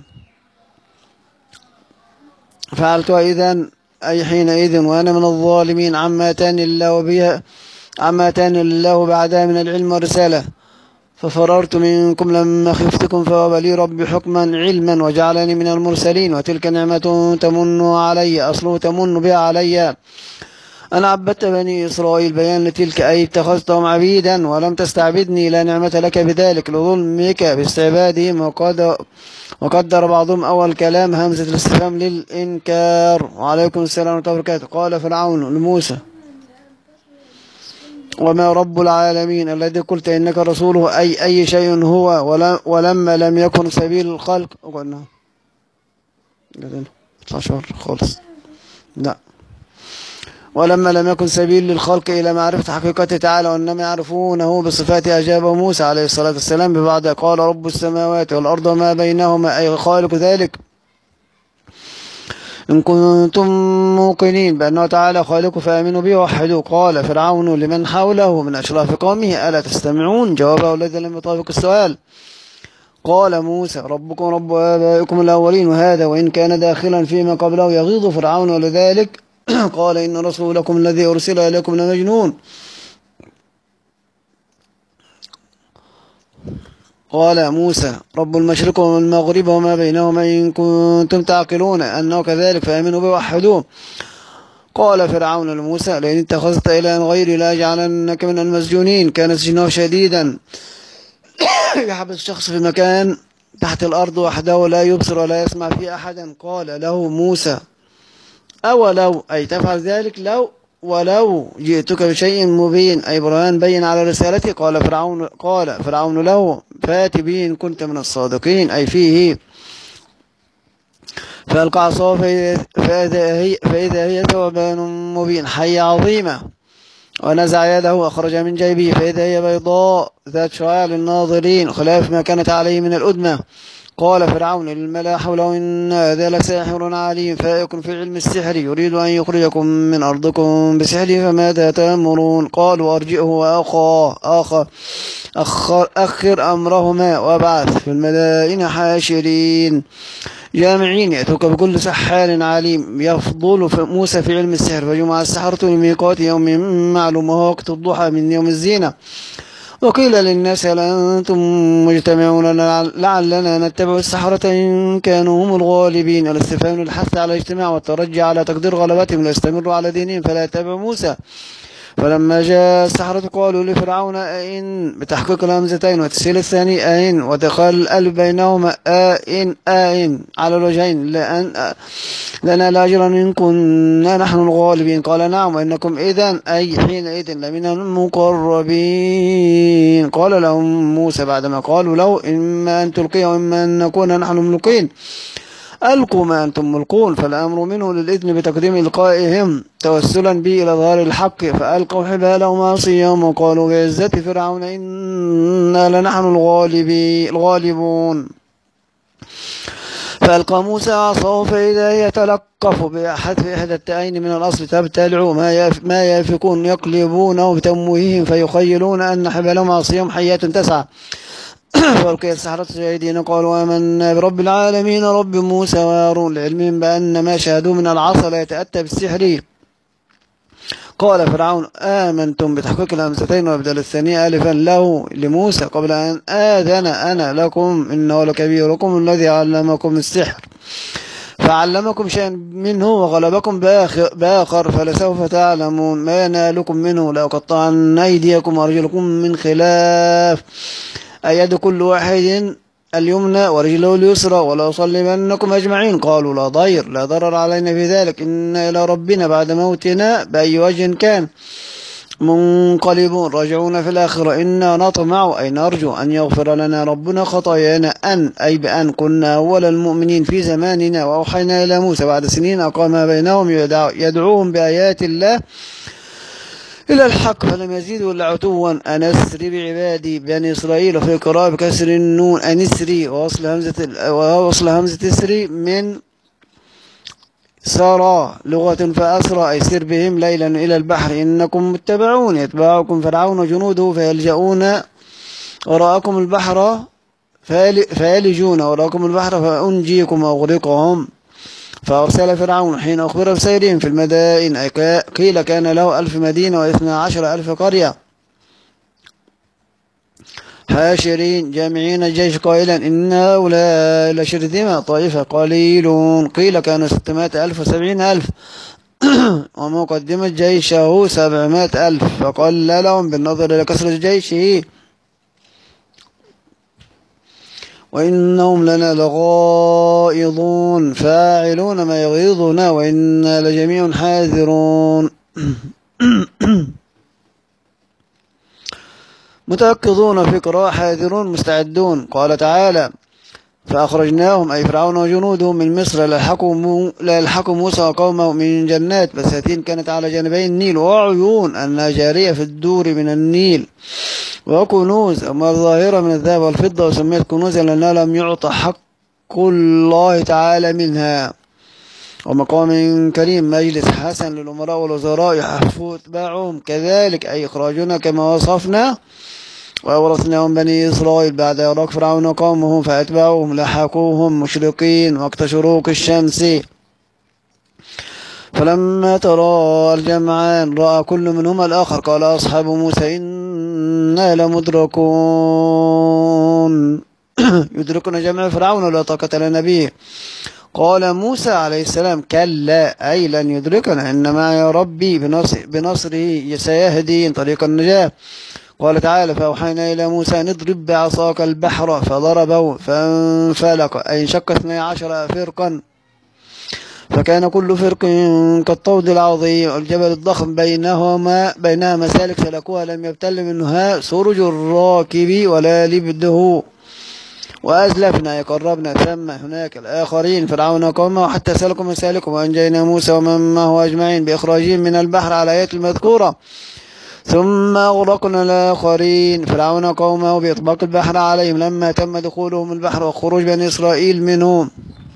فعلتها إذن أي حينئذ وأنا من الظالمين عما تاني الله بها عما تاني الله بعدها من العلم والرسالة ففررت منكم لما خفتكم فوهب لي ربي حكما علما وجعلني من المرسلين وتلك نعمة تمن علي أصله تمن بها علي أنا عبدت بني إسرائيل بيان لتلك أي اتخذتهم عبيدا ولم تستعبدني لا نعمة لك بذلك لظلمك باستعبادهم. وقد وقدر بعضهم أول كلام همزة الاستفهام للإنكار. وعليكم السلام ورحمة الله وبركاته. قال فرعون لموسى وما رب العالمين الذي قلت إنك رسوله أي أي شيء هو ولما لم يكن سبيل الخلق قلنا خالص لا ولما لم يكن سبيل للخلق إلى معرفة حقيقته تعالى وإنما يعرفونه بصفاته أجابه موسى عليه الصلاة والسلام ببعض قال رب السماوات والأرض وما بينهما أي خالق ذلك إن كنتم موقنين بأنه تعالى خالق فآمنوا به ووحدوه. قال فرعون لمن حوله من أشراف قومه ألا تستمعون جوابه الذي لم يطابق السؤال. قال موسى ربكم رب آبائكم الأولين وهذا وإن كان داخلا فيما قبله يغيظ فرعون ولذلك قال إن رسولكم الذي أرسل إليكم لمجنون. قال موسى رب المشرق والمغرب وما بينهما إن كنتم تعقلون أنه كذلك فآمنوا به ووحدوه. قال فرعون لموسى لئن اتخذت إلها غيري لأجعلنك من المسجونين. كان سجنه شديدا يحبس الشخص في مكان تحت الأرض وحده لا يبصر ولا يسمع فيه أحدا. قال له موسى أولو أي تفعل ذلك لو ولو جئتك بشيء مبين أي برهان بين على رسالتي. قال فرعون قال فرعون له فات به إن كنت من الصادقين أي فيه. فألقى عصاه فإذا هي, فإذا هي ثعبان مبين حية عظيمة ونزع يده وأخرج من جيبه فإذا هي بيضاء ذات شعاع للناظرين خلاف ما كانت عليه من الأدمة. قال فرعون للملأ حوله إن هذا لساحر عليم فائق في علم السحر يريد أن يخرجكم من أرضكم بسحره فماذا تأمرون. قالوا أرجئه وأخاه آخر أخر, أخر أمرهما وابعث في المدائن حاشرين جامعين يأتوك بكل سحار عليم. يفضل موسى في علم السحر فجمع السحرة لميقات يوم معلوم وهو وقت الضحى من يوم الزينة. وقيل للناس هل أنتم مجتمعون لعلنا نتبع السحرة إن كانوا هم الغالبين. الاستفهام للحث على الاجتماع والترجي على تقدير غلبتهم ليستمروا على دينهم فلا يتبعوا موسى. فلما جاء السحرة قالوا لفرعون أئن بتحقيق الهمزتين وتسهيل الثاني أئن ودخل الألف بينهما أئن أئن على الوجهين لأن لنا لاجرا إن كنا نحن الغالبين. قال نعم وإنكم إذن أي حينئذ لمن المقربين. قال لهم موسى بعدما قالوا له إما أن تلقي وإما أن نكون نحن الملقين ألقوا ما أنتم ملقون. فالأمر منه للإذن بتقديم إلقائهم توسلا به إلى ظهر الحق فألقوا حبالهم وعصيهم وقالوا بعزة فرعون إنا لنحن الغالبون. فألقى موسى عصاه فإذا هي تلقف بحذف إحدى التائين من الأصل تبتلع ما يافكون يقلبونه بتمويههم فيخيلون أن حبالهم وعصيهم حيات تسعى. فألقي السحرة ساجدين قالوا آمنا برب العالمين رب موسى وهارون لعلمهم بأن ما شاهدوا من العصا لا يتأتى بالسحر. قال فرعون آمنتم بتحقيق الهمزتين وابدل الثانية ألفا له لموسى قبل أن آذن أنا لكم إنه لكبيركم الذي علمكم السحر فعلمكم شيئا منه وغلبكم بآخر فلسوف تعلمون ما ينالكم منه لأقطعن أيديكم وأرجلكم من خلاف أيد كل واحد اليمنى ورجله اليسرى ولا أصلبنكم أجمعين. قالوا لا ضير لا ضرر علينا في ذلك إنا إلى ربنا بعد موتنا بأي وجه كان منقلبون راجعون في الآخرة إنا نطمع أي نرجو أن يغفر لنا ربنا خطايانا أن أي بأن كنا أول المؤمنين في زماننا وأوحينا إلى موسى بعد سنين أقام بينهم يدعوهم بآيات الله إلى الحق فلم يزيدوا إلا عتوا أن أسري بعبادي بني إسرائيل في قراءة بكسر النون أن اسري ووصل همزة ووصل همزة اسري من سارى لغة فأسرى أي سر بهم ليلا إلى البحر إنكم متبعون يتبعكم فرعون وجنوده فيلجؤون وراءكم البحر فيلجون وراءكم البحر فأنجيكم وأغرقهم. فأرسل فرعون حين أخبر بسيرهم في المدائن قيل كان له ألف مدينة واثنى عشر ألف قرية حاشرين جامعين الجيش قائلا إن هؤلاء لشرذمة طائفة قليلون قيل كانوا ستمائة ألف وسبعين ألف ومقدمة جيشه سبعمائة ألف فقال لهم بالنظر إلى كثرة جيشه وإنهم لنا لغائظون فاعلون ما يغيظنا وإنا لجميع حاذرون متيقظون في قراءة حاذرون مستعدون. قال تعالى فأخرجناهم أي فرعون وجنوده من مصر لا يلحقوا موسى وقومه من جنات بساتين كانت على جانبي النيل وعيون أنها جارية في الدور من النيل وكنوز أما الظاهرة من الذهب والفضة وسميت كنوزا لأنها لم يعطى حق الله تعالى منها. ومقام كريم مجلس حسن للأمراء والوزراء يحفوا اتباعهم كذلك أي إخراجنا كما وصفنا وأورثناهم بني إسرائيل بعد إغراق فرعون وقومه فأتباعهم لحقوهم مشرقين وقت شروق الشمس. فلما ترى الجمعان رأى كل منهما الآخر قال أصحاب موسى إنا لمدركون يدركون جمع فرعون ولا طاقة لنا به. قال موسى عليه السلام كلا أي لن يدركنا إنما يا ربي بنصر بنصره سيهدين طريق النجاة. قال تعالى فأوحينا إلى موسى نضرب بعصاك البحر فضربه فانفلق أي انشق اثني عشر فرقا فكان كل فرق كالطود العظيم والجبل الضخم بينهما بينها مسالك سلكوها لم يبتل منها سرج الراكب ولا لبده وأزلفنا يقربنا ثم هناك الآخرين فرعون وقومه حتى سلكوا مسالكهم وأنجينا موسى ومن معه أجمعين بإخراجهم من البحر على آيات المذكورة ثم أغرقنا الآخرين فرعون قومه بإطباق البحر عليهم لما تم دخولهم البحر وخروج بني إسرائيل منهم.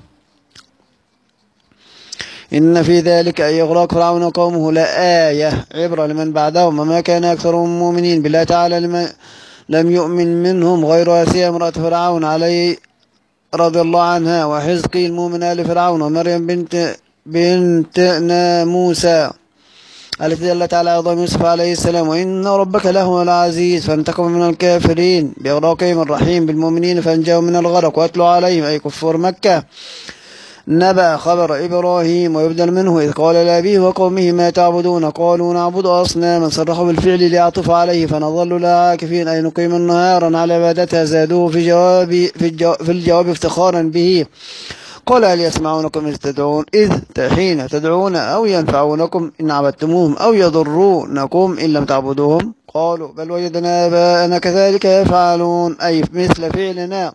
إن في ذلك أي إغراق فرعون قومه لآية عبرة لمن بعدهم وما كان أكثرهم مؤمنين بالله تعالى لمن لم يؤمن منهم غير آسيا امرأة فرعون عليه رضي الله عنها وحزقي المؤمنة لفرعون ومريم بنت بنت موسى التي دلت على عظام يوسف عليه السلام. وإن ربك لهو العزيز فانتقم من الكافرين بإغراقهم الرحيم بالمؤمنين فانجاهم من الغرق. واتلوا عليهم أي كفار مكة نبأ خبر إبراهيم ويبدل منه إذ قال لأبيه وقومه ما تعبدون قالوا نعبد أصناما صرحوا بالفعل ليعطف عليه فنظل لا عاكفين أي نقيم نهارا على عبادتها زادوه في, جواب في, الجواب في الجواب افتخارا به. قال هل يسمعونكم إذ تدعون إذ حين تدعون أو ينفعونكم إن عبدتموهم أو يضرونكم إن لم تعبدوهم قالوا بل وجدنا آباءنا كذلك يفعلون أي مثل فعلنا.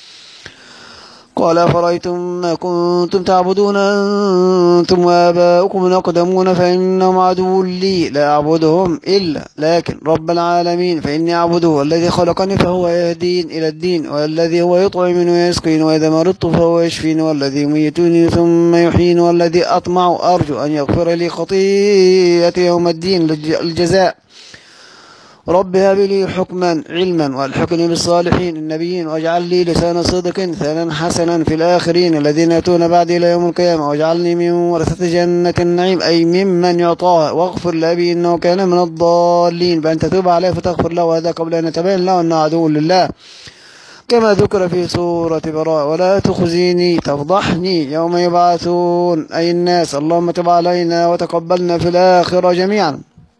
قال أفرأيتم ما كنتم تعبدون أنتم وآباؤكم الأقدمون فإنهم عدو لي لا أعبدهم إلا لكن رب العالمين فإني أعبده الذي خلقني فهو يهدين إلى الدين والذي هو يطعمني ويسقين وإذا مرضت فهو يشفين والذي يميتني ثم يحيين والذي أطمع أرجو أن يغفر لي خطيئتي يوم الدين الجزاء. رب هب لي حكما علما والحقني بالصالحين النبيين واجعل لي لسان صدق ثانا حسنا في الآخرين الذين يأتون بعد إلى يوم القيامة واجعلني من ورثة جنة النعيم أي ممن يعطاها واغفر لأبي إنه كان من الضالين بأن تتوب عليه فتغفر له هذا قبل أن يتبين له أنه عدو لله كما ذكر في سورة براء ولا تخزيني تفضحني يوم يبعثون أي الناس اللهم تب علينا وتقبلنا في الآخرة جميعا.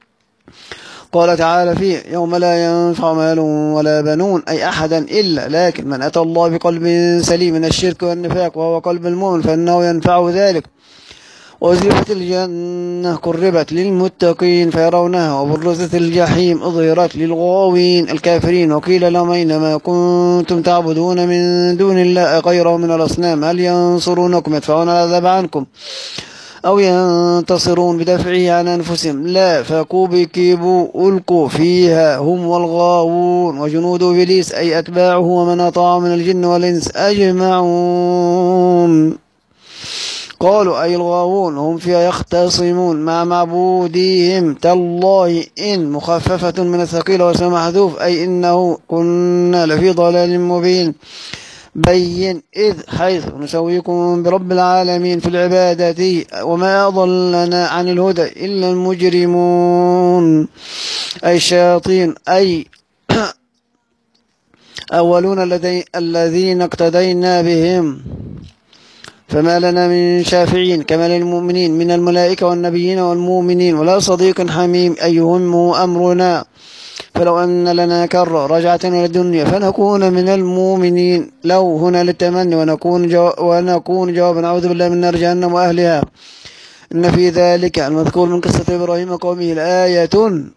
قال تعالى فيه يوم لا ينفع مال ولا بنون أي أحدا إلا لكن من أتى الله بقلب سليم من الشرك والنفاق وهو قلب المؤمن فإنه ينفع ذلك. وأزلفت الجنة قربت للمتقين فيرونها وبرزت الجحيم أظهرت للغاوين الكافرين وقيل لهم أينما كنتم تعبدون من دون الله غيره من الأصنام هل ينصرونكم يدفعون العذاب عنكم أو ينتصرون بدفعه عن أنفسهم لا فكوبكبوا ألقوا فيها هم والغاوون وجنود إبليس أي أتباعه ومن أطاع من الجن والإنس أجمعون. قالوا أي الغاوون هم فيها يختصمون مع معبوديهم تالله إن مخففة من الثقيل واسم محذوف أي إنه كنا لفي ضلال مبين بين إذ حيث نسويكم برب العالمين في العبادة وما أضلنا عن الهدى إلا المجرمون أي الشياطين أي أولون الذين اقتدينا بهم فما لنا من شافعين كما للمؤمنين من الملائكة والنبيين والمؤمنين ولا صديق حميم أي يهمه أمرنا فلو أن لنا كرة رجعة إلى الدنيا فنكون من المؤمنين لو هنا للتمني ونكون, جو ونكون جوابا أعوذ بالله من نار جهنم وأهلها. إن في ذلك المذكور من قصة إبراهيم وقومه الآية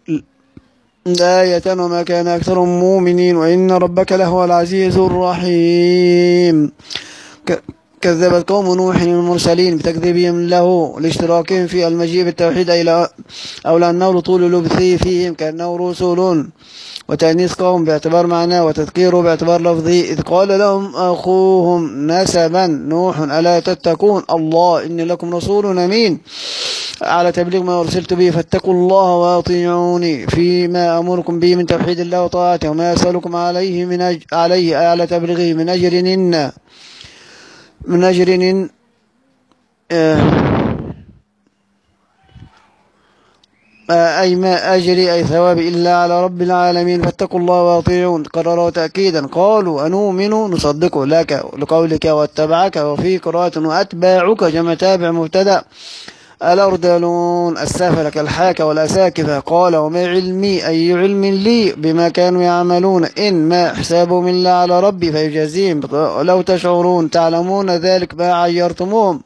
آية وما كان أكثر مؤمنين وإن ربك لهو العزيز الرحيم. كذبت قوم نوح المرسلين بتكذيبهم له لاشتراكهم في المجيء بالتوحيد أو لأنه لطول اللبث فيهم كأنه رسول وتأنيث قوم باعتبار معناه وتذكيره باعتبار لفظه إذ قال لهم أخوهم نسبا نوح ألا تتقون الله إني لكم رسول أمين على تبليغ ما أرسلت به فاتقوا الله وأطيعوني فيما أمركم به من توحيد الله وطاعته وما أسألكم عليه من أجر عليه على تبليغه من أجر إن من أجر إن أي ما أجري أي ثوابي إلا على رب العالمين فاتقوا الله وأطيعون قرروا تأكيدا قالوا أنؤمن نصدق لك لقولك واتبعك وفي قراءة وأتباعك جمع تابع مبتدأ الأردلون السافل كالحاك والأساكفة. قال وما علمي أي علم لي بما كانوا يعملون إن ما حسابهم إلا على ربي فيجازيهم لو تشعرون تعلمون ذلك ما عيرتموهم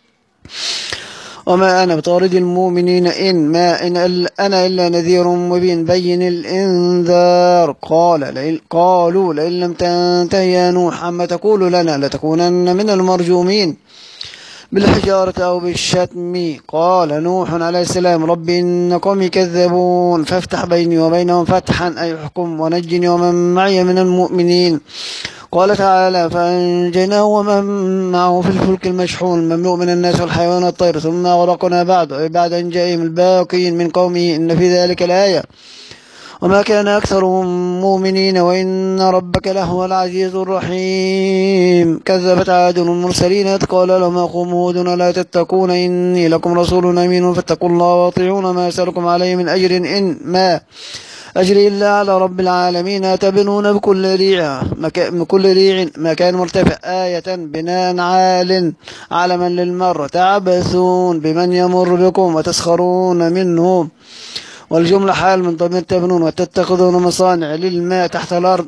وما أنا بطارد المؤمنين إن ما إن أنا إلا نذير مبين بين الإنذار. قال قالوا لئن لم تنتهي يا نوح عما تقول لنا لتكونن من المرجومين بالحجارة أو بالشتم. قال نوح عليه السلام رب إن قومي كذبون فافتح بيني وبينهم فتحا أي احكم ونجني ومن معي من المؤمنين. قال تعالى فأنجيناه ومن معه في الفلك المشحون المملوء من الناس والحيوان والطير ثم أغرقنا بعد بعد أن جاءهم الباقين من قومه إن في ذلك الآية وما كان أكثرهم مؤمنين وإن ربك لهو العزيز الرحيم. كذبت عاد المرسلين إذ قال لهم أخوهم هود لا تتقون إني لكم رسول أمين فاتقوا الله وأطيعون ما أسألكم عليه من أجر إن ما أجري إلا على رب العالمين أتبنون بكل ريع بكل ريع مكان مرتفع آية بناء عال علما للمر تعبثون بمن يمر بكم وتسخرون منه. والجملة حال من ضمن تبنون وتتخذون مصانع للماء تحت الأرض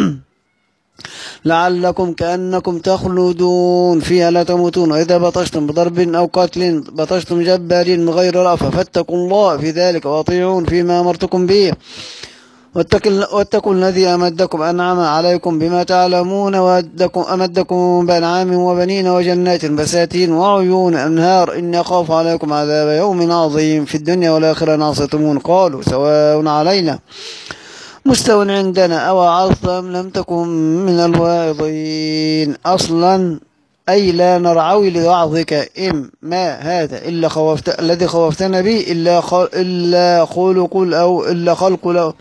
لعلكم كأنكم تخلدون فيها لا تموتون وإذا بطشتم بضرب أو قتل بطشتم جبارين من غير رأفة فاتقوا الله في ذلك وأطيعون فيما أمرتكم به واتقوا الذي أمدكم أنعم عليكم بما تعلمون وأمدكم أمدكم بأنعام وبنين وجنات بساتين وعيون أنهار إني أخاف عليكم عذاب يوم عظيم في الدنيا والآخرة ناصتمون. قالوا سواء علينا مستوى عندنا أو وعظت أم لم تكن من الواعظين. أصلا أي لا نرعوي لوعظك إم ما هذا إلا خوفت الذي خوفتنا به إلا خل... إلا خلق أو إلا خلق له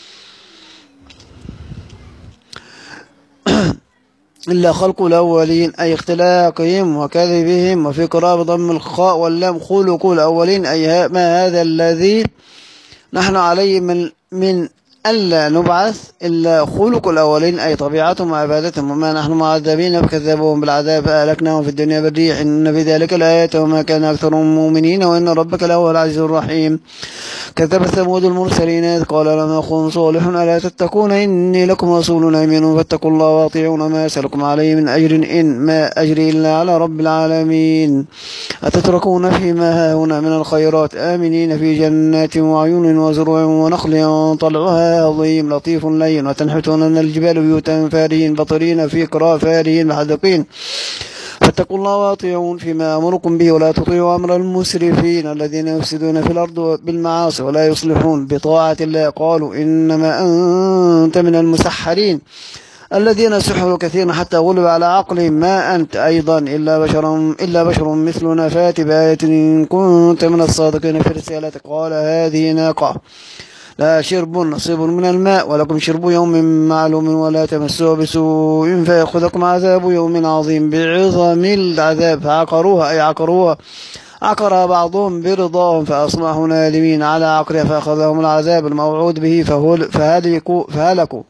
إلا خلق الأولين أي اختلاقهم وكذبهم. وفي قراءة ضم الخاء واللام خلق الأولين أي ما هذا الذي نحن عليه من من ألا نبعث إلا خلق الأولين أي طبيعتهم وعبادتهم وما نحن معذبين فكذبوهم بالعذاب فأهلكناهم في الدنيا بالريح إن في ذلك الآيات وما كان أكثرهم مؤمنين وإن ربك لهو العزيز الرحيم. كذب ثمود المرسلين إذ قال لهم أخوهم صالح ألا تتقون إني لكم رسول أمين فاتقوا الله وأطيعون ما أسألكم عليه من أجر إن ما أجري إلا على رب العالمين. أتتركون فيما هاهنا من الخيرات آمنين في جنات وعيون وزروع ونخل طلعها عظيم لطيف لين وتنحتون من الجبال بيوتا فارهين بطرين في قراء فارهين محدقين فاتقوا الله واطيعون فيما أمركم به ولا تطيعوا أمر المسرفين الذين يفسدون في الأرض بالمعاصي ولا يصلحون بطاعة الله. قالوا إنما أنت من المسحرين الذين سحروا كثيرا حتى غلب على عقلهم ما أنت أيضا إلا بشر إلا بشر مثلنا فات بآية إن كنت من الصادقين في رسالتك. قال هذه ناقة لا شرب نصيب من الماء ولكم شرب يوم معلوم ولا تمسوه بسوء فيأخذكم عذاب يوم عظيم بعظم العذاب فعقروها أي عقروها عقرها بعضهم برضاهم فأصبحوا نادمين على عقرها فأخذهم العذاب الموعود به فهلكوا فهلكوا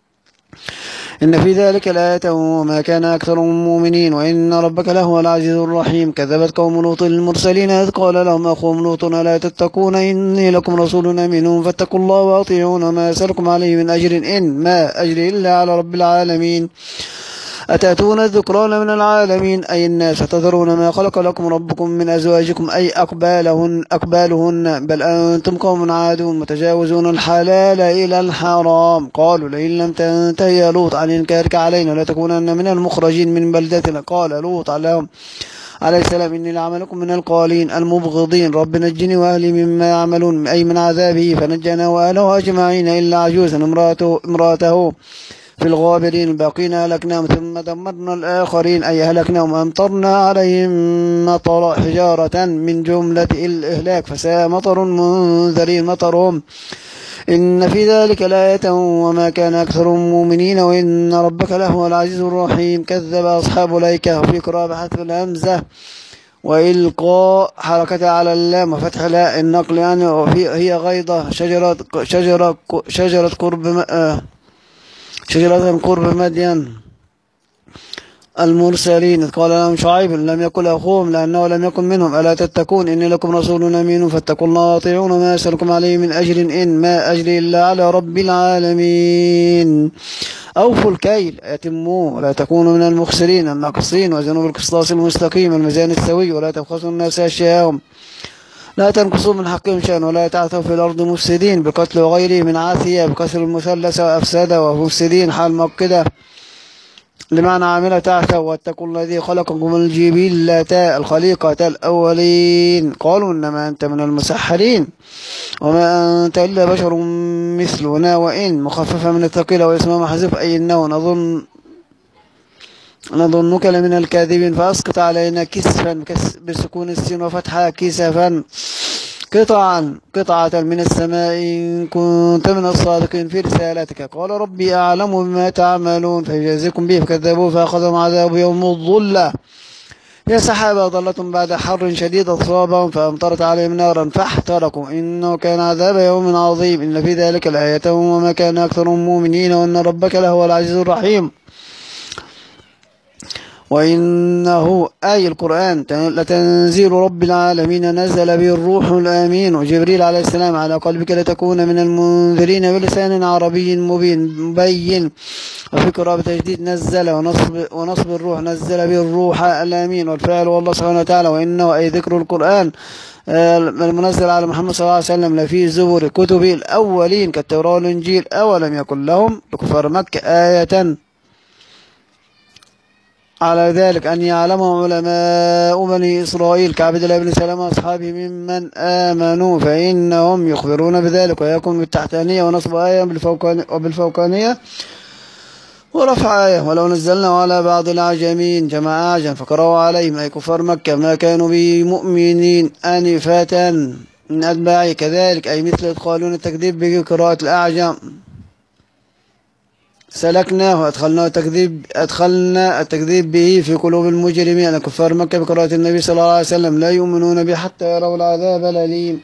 إن في ذلك الآية وما كان أكثرهم مؤمنين وإن ربك لهو العزيز الرحيم. كذبت قوم لوط المرسلين إذ قال لهم أخوهم لوط لا تتقون إني لكم رسول أمين فاتقوا الله وأطيعون ما أسألكم عليه من أجر إن ما أجري إلا على رب العالمين. أتأتون الذكران من العالمين أي الناس تذرون ما خلق لكم ربكم من أزواجكم أي أقبالهن, أقبالهن بل أنتم قوم عادون متجاوزون الحلال إلى الحرام. قالوا لئن لم تنتهي يا لوط عن إنكارك علينا لتكونن من المخرجين من بلدتنا. قال لوط عليهم عليه السلام إني لعملكم من القالين المبغضين رب نجني وأهلي مما يعملون أي من عذابه فنجنا وأهله أجمعين إلا عجوزا امرأته, امرأته في الغابرين الباقين أهلكناهم ثم دمرنا الآخرين أي أهلكناهم أمطرنا عليهم مطر حجارة من جملة الإهلاك فساء مطر منذرين مطرهم إن في ذلك لآية وما كان أكثرهم مؤمنين وإن ربك لهو العزيز الرحيم. كذب أصحاب الأيكة وفي قراءة بحذف الهمزة وإلقاء حركة على اللام وفتح لا النقل يعني هي غيضة شجرة شجرة شجرة قرب شجرة قرب مدين المرسلين. قال لهم شعيب لم يكن أخوهم لأنه لم يكن منهم ألا تتقون إني لكم رسول أمين فاتقوا الله وأطيعون ما أسألكم عليه من أجر إن ما أجري إلا على رب العالمين. أوفوا الكيل أتموه ولا تكونوا من المخسرين الناقصين وزنوا بالقسطاس المستقيم الميزان السوي ولا تبخسوا الناس أشياءهم لا تنقصوا من حقهم شيئا ولا تعثوا في الأرض مفسدين بقتل وغيره من عاثية بكسر المثلث وأفسد ومفسدين حال مؤكدة لمعنى عاملة تحته واتقوا الذي خلقكم الجبلة الخليقة الأولين. قالوا إنما أنت من المسحرين وما أنت إلا بشر مثلنا، وإن مخففة من الثقيلة واسمها محذوف أي إنه نظن نظنك لمن الكاذبين فأسقط علينا كسفا بسكون السين وفتحها كسفا قطعا قطعة من السماء إن كنت من الصادقين في رسالتك. قال ربي أعلم بما تعملون فيجازيكم به فكذبوه فأخذهم عذاب يوم الظلة يا سحابة ظلة بعد حر شديد أصابهم فأمطرت عليهم نارا فاحترقوا إنه كان عذاب يوم عظيم إن في ذلك لآية وما كان أكثرهم مؤمنين وإن ربك لهو العزيز الرحيم. وإنه أي القرآن لتنزيل رب العالمين نزل به الروح الأمين وجبريل عليه السلام على قلبك لتكون من المنذرين بلسان عربي مبين مبين. وفي قراءة تجديد نزل ونصب, ونصب الروح نزل به الروح الأمين والفعل والله سبحانه وتعالى. وإنه أي ذكر القرآن المنزل على محمد صلى الله عليه وسلم لفي زبر كتب الأولين كالتوراة والإنجيل. أولم يكن لهم لكفار مكة آية على ذلك أن يعلمه علماء بني إسرائيل كعبد الله بن سلام وأصحابه ممن آمنوا فإنهم يخبرون بذلك. ويكون بالتحتانية ونصب آية وبالفوقانية ورفع آية. ولو نزلنا على بعض العجمين جمع أعجم فقرأوا عليهم أي كفار مكة ما كانوا بمؤمنين آنفة من أتباعه كذلك أي مثل يدخلون التكذيب بقراءة الأعجم سلكناه أدخلنا التكذيب أدخلنا التكذيب به في قلوب المجرمين كفار مكة بقراءة النبي صلى الله عليه وسلم لا يؤمنون به حتى يروا العذاب الأليم.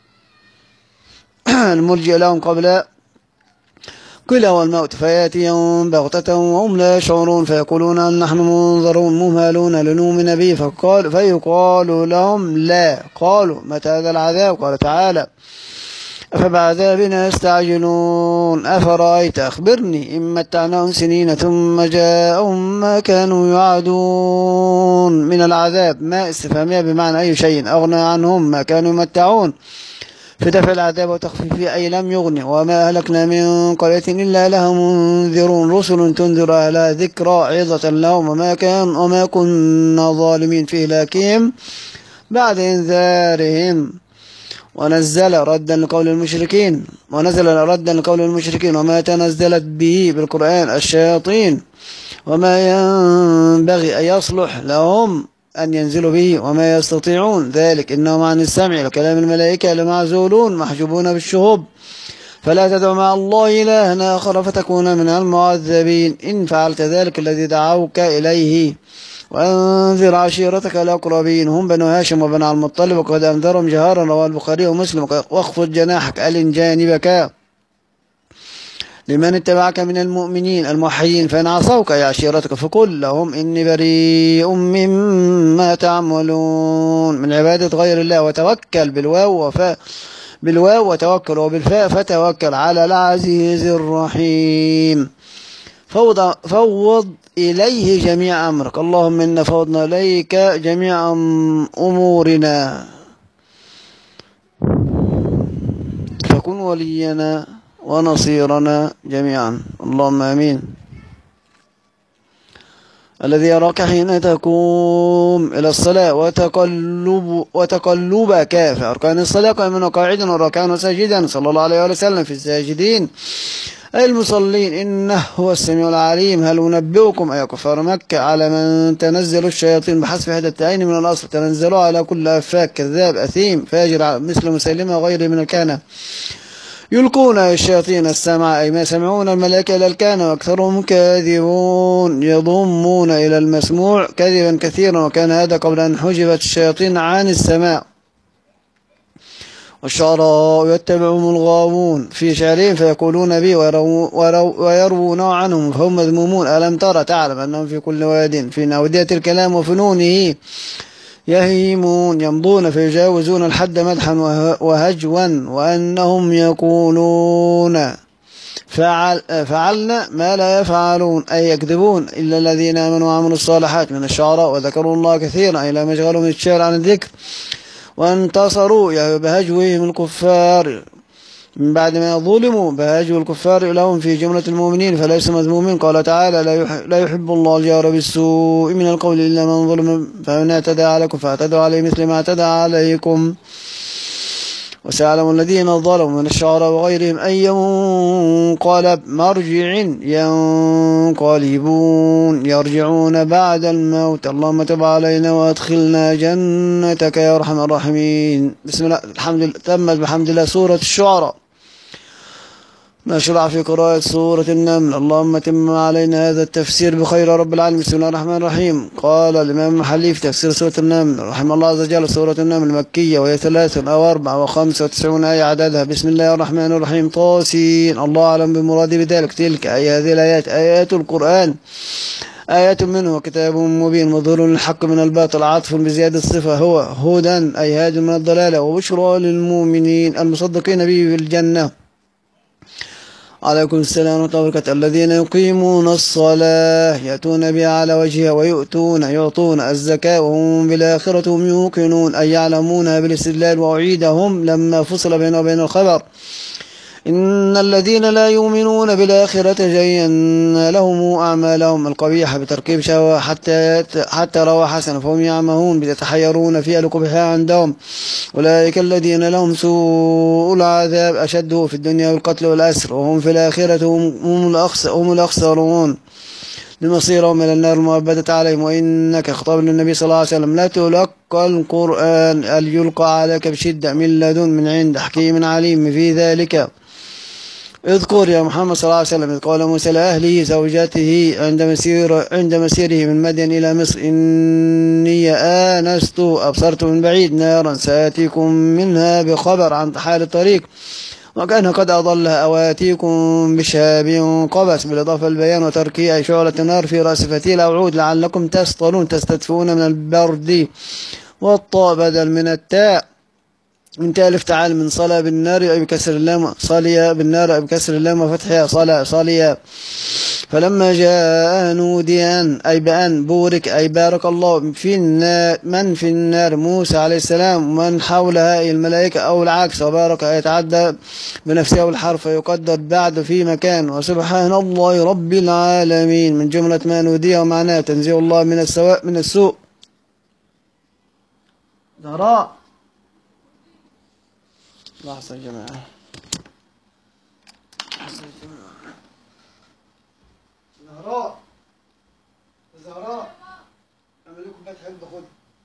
المرجئ لهم قبل قيل هو الموت فيأتيهم بغتة وهم لا يشعرون فيقولون نحن منظرون مهملون لنؤمن به فقال فيقال لهم لا. قالوا متى هذا العذاب؟ قال تعالى أفبعذابنا يستعجلون أفرأيت أخبرني إن متعناهم سنين ثم جاءهم ما كانوا يعدون من العذاب ما استفهامية بمعنى أي شيء أغنى عنهم ما كانوا يمتعون في دفع العذاب وتخفيفه أي لم يغني. وما أهلكنا من قرية إلا لها منذرون رسل تنذر أهلها ذكرى عظة لهم وما كان وما كنا ظالمين في إهلاكهم بعد إنذارهم. ونزل ردا لقول المشركين ونزل ردا لقول المشركين وما تنزلت به بالقرآن الشياطين وما ينبغي أن يصلح لهم أن ينزلوا به وما يستطيعون ذلك إنهم عن السمع لكلام الملائكة لمعزولون محجوبون بالشهوب فلا تدع مع الله إلها آخر فتكون من المعذبين إن فعلت ذلك الذي دعوك إليه. وأنذر عشيرتك الأقربين هم بنو هاشم وبنو المطلب وقد أنذرهم جهارا رواه البخاري ومسلم. واخفض جناحك ألن جانبك لمن اتبعك من المؤمنين الموحدين فإن عصوك يا عشيرتك فقل لهم إني بريء مما تعملون من عبادة غير الله وتوكل بالواو وفاء بالواو وتوكل وبالفاء فتوكل على العزيز الرحيم. فوض, فوض إليه جميع أمرك اللهم إنا فوضنا إليك جميع أمورنا فكن ولينا ونصيرنا جميعا اللهم آمين. الذي يراك حين تقوم إلى الصلاة وتقلب وتقلبك في أركان الصلاة قائما وقاعدا وراكعا وساجدا صلى الله عليه وسلم في الساجدين أي المصلين إنه هو السميع العليم. هل أنبئكم أي كفار مكة على من تنزل الشياطين بحذف إحدى التاءين من الأصل تنزلوا على كل أفاك كذاب أثيم فاجر مثل مسيلمة وغيره من الكهنة يلقون الشياطين السمع أي ما سمعون الملائكة إلى الكهنة وأكثرهم كاذبون يضمون إلى المسموع كذبا كثيرا وكان هذا قبل أن حجبت الشياطين عن السماع. والشعراء يتبعهم الغاوون في شعرهم فيقولون بي ويروون عنهم فهم مذمومون. ألم ترى تعلم أنهم في كل واد في أودية الكلام وفنونه يهيمون يمضون فيجاوزون الحد مدحا وهجوا وأنهم يقولون فعل فعلنا ما لا يفعلون أي يكذبون إلا الذين آمنوا وعملوا الصالحات من الشعراء وذكروا الله كثيرا أي لا مشغلوا من الشعر عن الذكر وانتصروا بهجوهم الكفار من بعد ما ظلموا بهاجوا الكفار لهم في جملة المؤمنين فليس مذمومين. قال تعالى لا يحب الله الجار بالسوء من القول إلا من ظلم فمن اعتدى عليكم فاعتدوا عليه مثل ما اعتدى عليكم وسيعلم الذين ظلموا من الشعراء وغيرهم أي منقلب مرجع ينقلبون يرجعون بعد الموت. اللهم تب علينا وادخلنا جنتك يا أرحم الراحمين. بسم الله الحمد لله. تمت بحمد الله سورة الشعراء. نشرع في قراءة سورة النمل. اللهم تم علينا هذا التفسير بخير رب العالمين. بسم الله الرحمن الرحيم. قال الإمام المحلي في تفسير سورة النمل رحمه الله عز وجل: سورة النمل مكية وهي ثلاث أو أربع وخمسة وتسعون آية عددها. بسم الله الرحمن الرحيم. طاسين. الله أعلم بمراد بذلك. تلك أي هذه الآيات آيات القرآن آيات منه وكتاب مبين مظهر للحق من الباطل عاطف بزيادة الصفة هو هدى أي هاد من الضلالة وبشرى للمؤمنين المصدقين به في الجنة. عليكم السلام ورحمة الله وبركاته. الذين يقيمون الصلاة يأتون بها على وجهها ويؤتون يعطون الزكاة وهم بالآخرة هم يوقنون أي يعلمونها بالاستدلال وأعيدهم لما فصل بينه وبين الخبر. إن الذين لا يؤمنون بالآخرة زينا لهم أعمالهم القبيحة بتركيب شهوة حتى حتى روى حسن فهم يعمهون يتحيرون فيها لقبحها عندهم. أولئك الذين لهم سوء العذاب أشده في الدنيا والقتل والأسر وهم في الآخرة هم هم الأخسرون لمصيرهم إلى النار المؤبدة عليهم. وإنك خطاب للنبي صلى الله عليه وسلم لا تلقى القرآن أن يلقى عليك بشدة من لدن من عند حكيم عليم في ذلك. اذكر يا محمد صلى الله عليه وسلم إذ قال موسى لأهله زوجته عند مسير عند مسيره من مدين إلى مصر إني آنست أبصرت من بعيد نارا سآتيكم منها بخبر عن حال الطريق وكان قد أضلها أواتيكم بشهاب قبس بالإضافة البيان وتركي أي شعلة النار في رأس فتيل أو عود لعلكم تسطلون تستدفون من البرد. والطاء بدل من التاء من تالف تعال من صلى بالنار أي بكسر اللام صليا بالنار أي بكسر اللام وفتحها صلى صليا. فلما جاء نوديا أي بأن بورك أي بارك الله في النار من في النار موسى عليه السلام ومن حولها أي الملائكة أو العكس وبارك يتعدى بنفسه الحرف يقدر بعد في مكان. وسبحان الله رب العالمين من جملة ما نودي ومعناه تنزيه الله من السواء من السوء. زهراء لحظة يا جماعة زهراء زهراء اعمل لكم بيت حلو خد.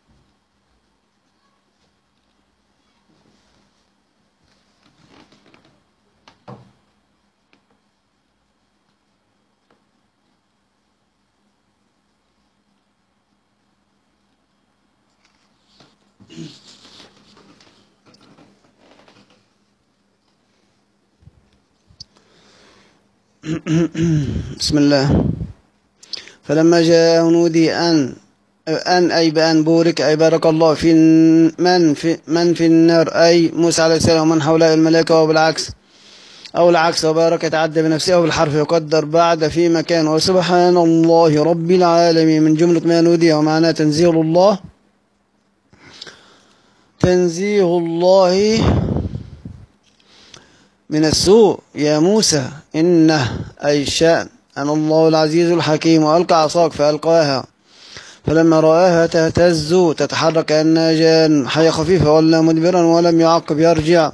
بسم الله. فلما جاء نودي أن أن أي بأن بورك أي بارك الله في من في من في النار أي موسى عليه السلام ومن حوله الملائكة وبالعكس أو العكس وبارك يتعدى بنفسه أو بالحرف يقدر بعد في مكان. وسبحان الله رب العالمين من جملة ما نودي ومعناه تنزيه الله تنزيه الله من السوء يا موسى إنه أي شأن أنا الله العزيز الحكيم. وألقى عصاك فألقاها فلما رآها تهتز تتحرك كأنها جان حية خفيفة ولا مدبرا ولم يعقب يرجع.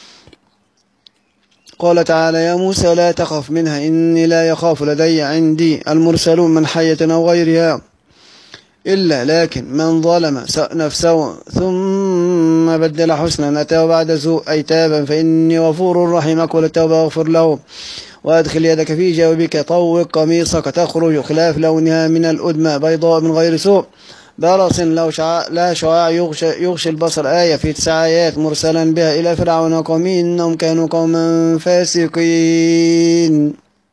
قال تعالى يا موسى لا تخف منها إني لا يخاف لدي عندي المرسلون من حية أو غيرها إلا لكن من ظلم نفسه ثم بدل حسنا أتاه بعد سوء أي تابا فإني غفور رحيم أقول التوبة أغفر له. وأدخل يدك في جوبك طوق قميصك تخرج خلاف لونها من الأدمى بيضاء من غير سوء برص لو شعاع لا شعاع يغشى, يغشي البصر آية في تسع آيات مرسلا بها إلى فرعون وقومه إنهم كانوا قوما فاسقين.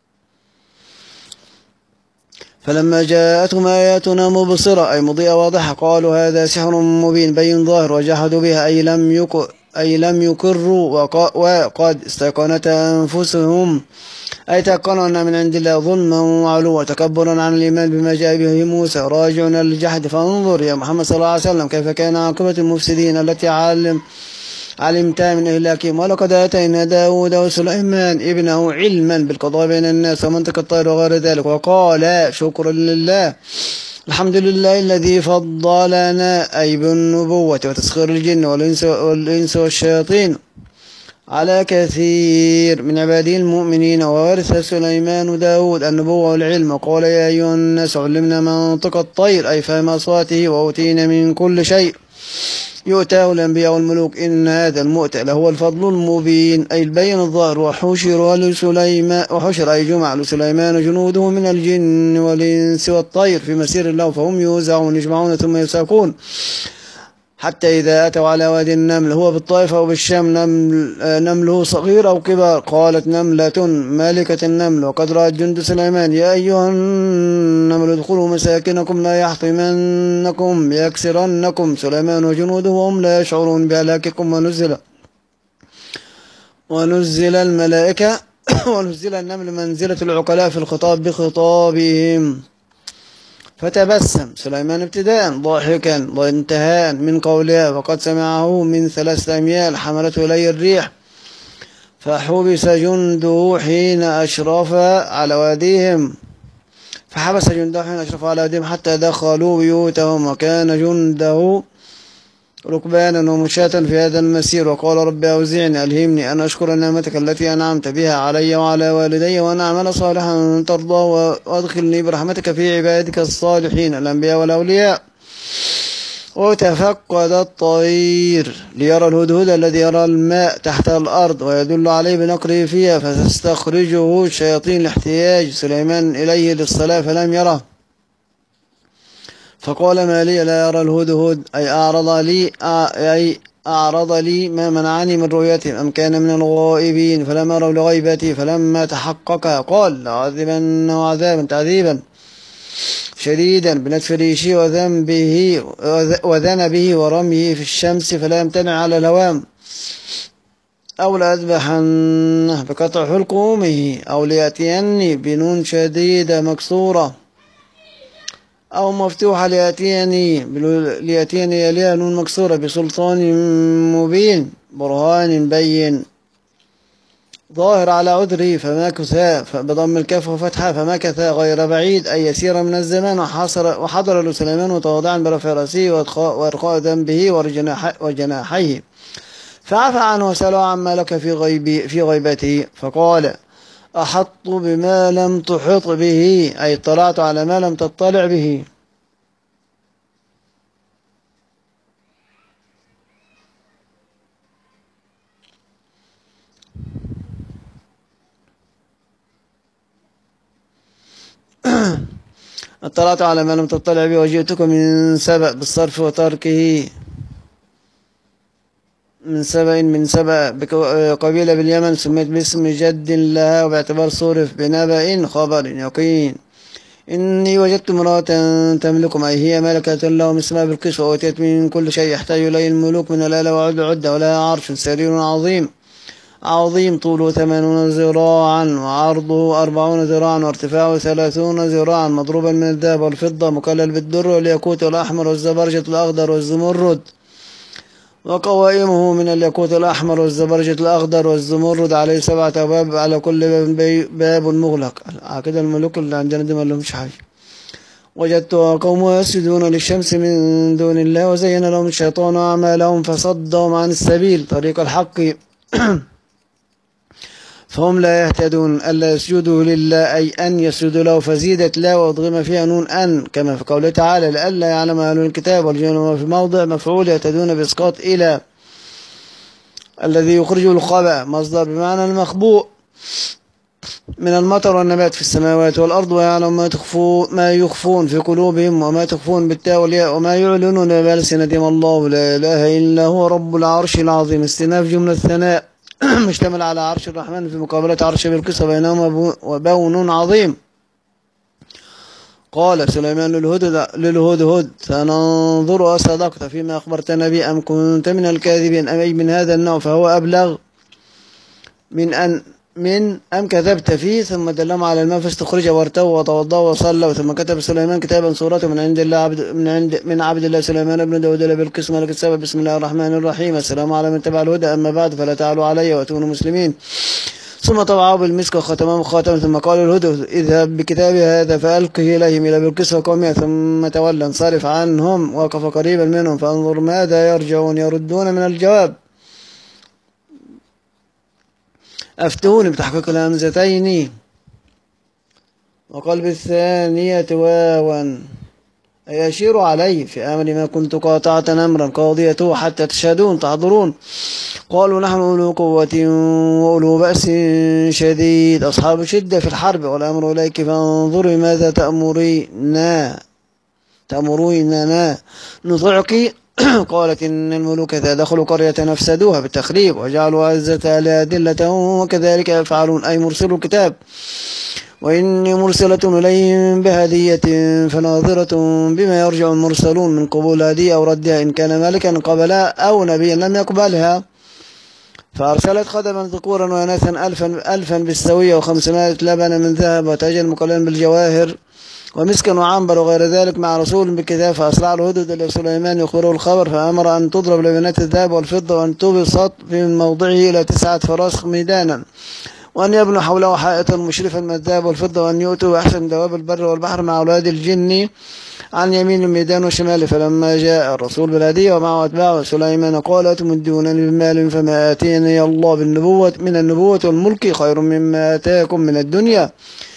فلما جاءتهم آياتنا مبصرة أي مضيئة واضحة قالوا هذا سحر مبين بين ظاهر وجحدوا بها أي لم يك أي لم يكروا وقد استيقنت أنفسهم أي تيقنوا من عند الله ظلما وعلوا وتكبرا عن الإيمان بما جاء به موسى راجعون للجحد. فانظر يا محمد صلى الله عليه وسلم كيف كان عاقبة المفسدين التي علم علمت من إهلاكهم. ولقد آتينا داود وسليمان ابنه علما بالقضاء بين الناس ومنطق الطير وغير ذلك. وقال شكرا لله الحمد لله الذي فضلنا أي بالنبوة وتسخير الجن والإنس, والإنس والشياطين على كثير من عباده المؤمنين. وورث سليمان داود النبوة والعلم. وقال يا أيها الناس علمنا منطق الطير أي فهم أصواته وأوتينا من كل شيء يؤتاه الأنبياء والملوك إن هذا المؤتى لهو الفضل المبين أي البين الظاهر. وحشر لسليمان وحشر أي جمع لسليمان جنوده من الجن والإنس والطير في مسير الله فهم يوزعون يجمعون ثم يساقون حتى إذا أتوا على وادي النمل هو بالطائف أو بالشام نمل نمله صغير أو كبار. قالت نملة مالكة النمل وقد رأت جند سليمان يا أيها النمل ادخلوا مساكنكم لا يحطمنكم يكسرنكم سليمان وجنوده وهم لا يشعرون بهلاككم. ونزل ونزل الملائكة ونزل النمل منزلة العقلاء في الخطاب بخطابهم. فتبسم سليمان ابتداء ضاحكا وانتهاء من قولها وقد سمعه من ثلاثة أميال حملته إليه الريح فحبس جنده حين أشرف على واديهم فحبس جنده حين أشرف على واديهم حتى دخلوا بيوتهم وكان جنده ركبانا ومشاة في هذا المسير. وقال رب أوزعني ألهمني أن أشكر نعمتك التي أنعمت بها علي وعلى والدي وأن أعمل صالحا ترضى وأدخلني برحمتك في عبادك الصالحين الأنبياء والأولياء. وتفقد الطير ليرى الهدهد الذي يرى الماء تحت الأرض ويدل عليه بنقره فيها فتستخرجه الشياطين لاحتياج سليمان إليه للصلاة فلم يره فقال ما لي لا يرى الهدهد أي أعرض لي أي أعرض لي ما منعني من رؤيته أم كان من الغائبين فلم يروا لغيبتي. فلما تحقق قال لأعذبنه عذابا تعذيبا شديدا بنتف ريشه وذنبه وذنبه ورميه في الشمس فلا يمتنع على الهوام أو لأذبحنه بقطع حلقومه أو ليأتيني بنون شديدة مكسورة أو مفتوحة ليأتيني ليأتيني يليها نون مكسورة بسلطان مبين برهان بين ظاهر على عذري فمكثا بضم الكاف وفتحها فمكثا غير بعيد أي يسير من الزمان. وحصر وحضر له سليمان متواضعا برفع رأسه وإرخاء ذنبه وجناحيه فعفى عنه وسأله عما لك في غيب في غيبته فقال أحط بما لم تحط به أي اطلعت على ما لم تطلع به. اطلعت على ما لم تطلع به وجئتك من سبأ بالصرف وتركه من سبأ من سبأ قبيلة باليمن سميت باسم جد لها وباعتبار صرف بنبأ خبر يقين. إني وجدت امرأة تملكهم أي هي ملكة لهم اسمها بالقيس وأوتيت من كل شيء يحتاج إليه الملوك من الآلة وعد عدة ولها عرش سرير عظيم عظيم طوله ثمانون ذراعا وعرضه أربعون ذراعا وارتفاعه ثلاثون ذراعا مضروبا من الذهب والفضة مكلل بالدر والياقوت والأحمر والزبرجة الأخضر والزمرد. وقوائمه من الياقوت الأحمر والزبرجة الأخضر والزمرد عليه سبعة أبواب على كل باب, باب مغلق. كده الملوك اللي عندنا دي ما لهمش حاجة. وجدت قوم يسجدون للشمس من دون الله وزين لهم الشيطان أعمالهم فصدهم عن السبيل طريق الحق فهم لا يهتدون. ألا يسجدوا لله أي أن يسجدوا له فزيدت لا وأضغم فيها نون أن كما في قوله تعالى لألا يعلم أهل الكتاب والجن في موضع مفعول يهتدون بإسقاط إلى الذي يخرج الخبأ مصدر بمعنى المخبوء من المطر والنبات في السماوات والأرض ويعلم ما تخفون ما يخفون في قلوبهم وما تخفون بالتاء والياء وما يعلنون بألسنتهم الله لا إله إلا هو رب العرش العظيم. استئناف جملة الثناء مشتمل على عرش الرحمن في مقابلة عرش بلقيس بينهما وبون عظيم. قال سليمان للهدهد للهدهد سننظر أصدقت فيما أخبرتنا به أم كنت من الكاذبين أم أي من هذا النوع فهو أبلغ من أن من أم كذبت فيه، ثم دلهم على الماء فاستخرج وارتوى وتوضأ وصلى. ثم كتب سليمان كتابا سورة من عند الله عبد من عند من عبد الله سليمان بن داود بالقسم ملك السبب. بسم الله الرحمن الرحيم. السلام على من تبع الهدى، أما بعد فلا تعلوا علي وأتونوا مسلمين. ثم طبعه بالمسك وختمه خاتما. ثم قال الهدى اذهب بكتابي هذا فألقه إليهم إلى بلقيس وقومها. ثم تولى انصرف عنهم وقف قريبا منهم فانظر ماذا يرجعون يردون من الجواب. أفتوني بتحقيق الهمزتين وقلب الثانية واوا، أي أشير عليه في أمر ما كنت قاطعة أمرا قاضيته حتى تشهدون تحضرون. قالوا نحن أولو قوة وأولو بأس شديد أصحاب شدة في الحرب والأمر إليك فانظري ماذا تأمرين تأمريننا نطيعك. قالت إن الملوك إذا دخلوا قرية نفسدوها بالتخريب وجعلوا عزة أهلها أذلة وكذلك يفعلون، أي مرسلوا الكتاب. وإني مرسلة إليهم بهدية فناظرة بما يرجع المرسلون من قبول هدية أو ردها، إن كان ملكا قبلها أو نبيا لم يقبلها. فأرسلت خدما ذكورا وإناثا ألفا ألفا بالسوية وخمسمائة لبنا من ذهب وتاجا مقللا بالجواهر ومسكا وعنبر وغير ذلك مع رسول بالكتاب. فأسرع الهدد لسليمان يخبره الخبر فأمر أن تضرب لبنات الذهب والفضة وأن تبسط في موضعه إلى تسعة فراسخ ميدانا، وأن يبنوا حوله حائطا مشرفا من الذهب والفضة، وأن يؤتوا أحسن دواب البر والبحر مع أولاد الجن عن يمين الميدان وشماله. فلما جاء الرسول بالهدية ومعه أتباعه سليمان قال أتمدونني بمال فما آتيني الله بالنبوة من النبوة والملك خير مما آتاكم من الدنيا،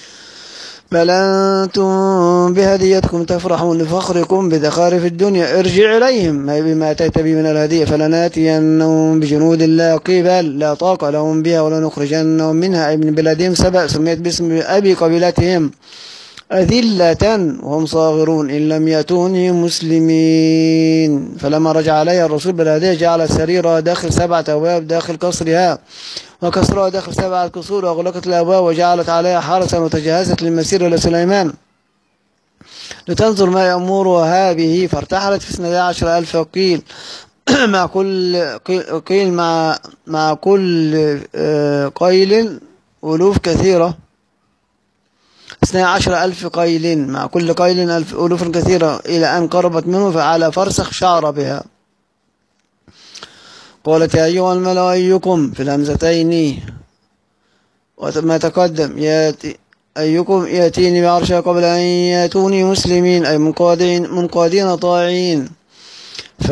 بل أنتم بهديتكم تفرحون لفخركم بزخارف الدنيا. ارجع إليهم بما أتيت به من الهدية فلناتينهم بجنود لا قبل لا طاقة لهم بها ولنخرجنهم منها، ابن بلادهم سبأ سميت باسم أبي قبيلتهم أذلة وهم صاغرون إن لم يأتوني مسلمين. فلما رجع عليها الرسول بالهدية جعل سريرها داخل سبعة أبواب داخل قصرها وكسرها داخل سبعة كسور وأغلقت الأبواب وجعلت عليها حرسا وتجهزت للمسير إلى سليمان لتنظر ما يأمرها به. فارتحلت في اثني عشر ألف قيل مع كل قيل مع مع كل قيل ألوف كثيرة اثني عشر ألف قيل مع كل قيل ألف ألوف كثيرة إلى أن قربت منه فعلى فرسخ شعر بها. قالت يا أيها الملأ أيكم في الهمزتين وما تقدم ياتي أيكم يأتيني بعرشها قبل أن يأتوني مسلمين، أي منقادين منقادين طاعين، ف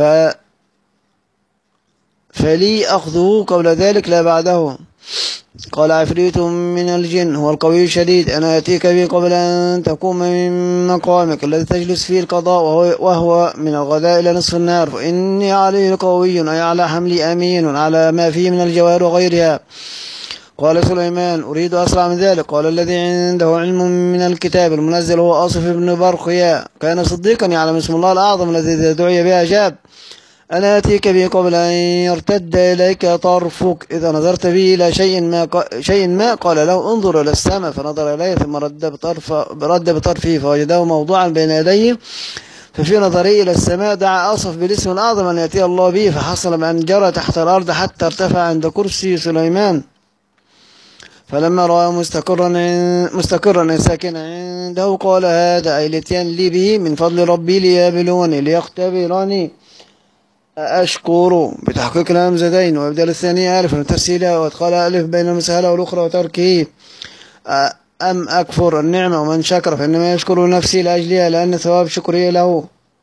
فلي أخذه قبل ذلك لا بعده. قال عفريت من الجن هو القوي الشديد أنا أتيك به قبل أن تقوم من مقامك الذي تجلس فيه القضاء وهو, وهو من الغداء إلى نصف النهار، فإني عليه قوي أي على حملي أمين على ما فيه من الجواهر وغيرها. قال سليمان أريد أسرع من ذلك. قال الذي عنده علم من الكتاب المنزل هو آصف بن برخيا كان صديقا يعلم اسم الله الأعظم الذي إذا دعي به أجاب. أنا أتيك به قبل أن يرتد إليك طرفك إذا نظرت به إلى شيء ما, شيء ما قال له انظر إلى السماء فنظر إليه ثم رد بطرف رد بطرفه فوجده موضوعا بين يديه، ففي نظره إلى السماء دعا آصف بالاسم الأعظم أن يأتي الله به، فحصل بأن جرى تحت الأرض حتى ارتفع عند كرسي سليمان. فلما رأى مستقرا مستقرا ساكنا عنده قال هذا أي الاتيان لي به من فضل ربي ليبلوني ليختبرني أشكر بتحقيق الهمزتين وإبدال الثانية ألف وتسهيلها وإدخال ألف بين المسهلة والأخرى وتركه أم أكفر النعمة ومن شكر فإنما يشكر نفسي لأجلها لأن ثواب شكري له.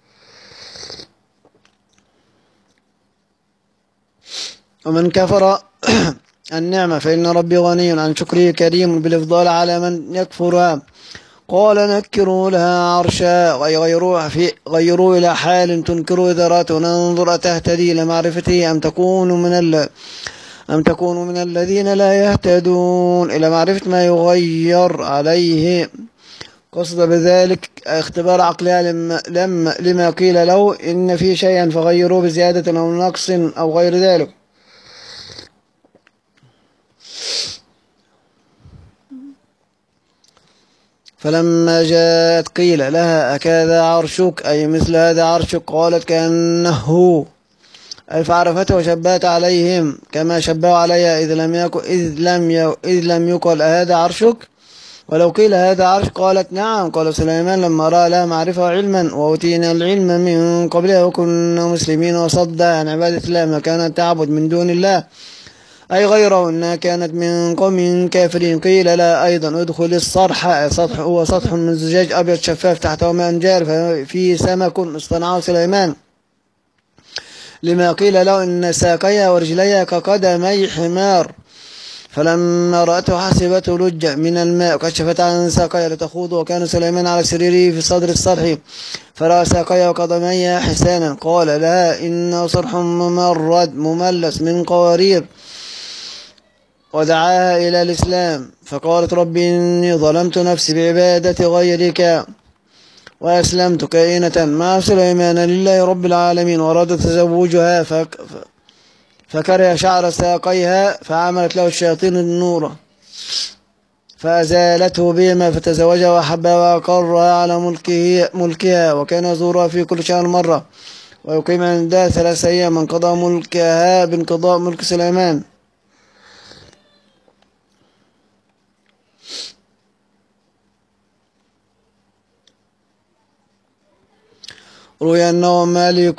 ومن كفر النعمة فإن ربي غني عن شكره كريم بالإفضال على من يكفرها. قال نكروا لها عرشا وغيروها في غيروا إلى حال تنكروا إذا رأت وننظر أتهتدي إلى معرفته أم تكون من ال أم تكون من الذين لا يهتدون إلى معرفة ما يغير عليه. قصد بذلك اختبار عقلها لما, لما لما قيل له إن في شيئا فغيروه بزيادة أو نقص أو غير ذلك. فلما جاءت قيل لها أكذا عرشك أي مثل هذا عرشك قالت كأنه أي فعرفته وشبهت عليهم كما شبهوا عليها، إذ لم يكن إذ لم ي... إذ لم يقل هذا عرشك، ولو قيل هذا عرش قالت نعم. قال سليمان لما رأى لها معرفة وعلما، وأوتينا العلم من قبلها وكنا مسلمين، وصد عن عبادة الله ما كانت تعبد من دون الله أي غيره، إنها كانت من قوم كافرين. قيل لا أيضا ادخل الصرح، سطح هو سطح من زجاج أبيض شفاف تحته ماء جار فيه سمك اصطنعه سليمان، لما قيل له إن ساقيها ورجليها كقدمي حمار. فلما رأته حسبته لجة من الماء، كشفت عن ساقيها لتخوض، وكان سليمان على سريره في صدر الصرح، فرأى ساقيها وقدميها حسانا. قال لها إنه صرح ممرد مملس من قوارير، ودعاها إلى الإسلام. فقالت رب إني ظلمت نفسي بعبادة غيرك وأسلمت كائنة مع سليمان لله رب العالمين. وأراد تزوجها فك فكره شعر ساقيها، فعملت له الشياطين النور فأزالته بهما، فتزوجها وأحبها وأقرها على ملكه ملكها، وكان يزورها في كل شهر مرة، ويقيم عندها ثلاث أيام من قضاء ملكها بانقضاء ملك سليمان. روي أنه مالك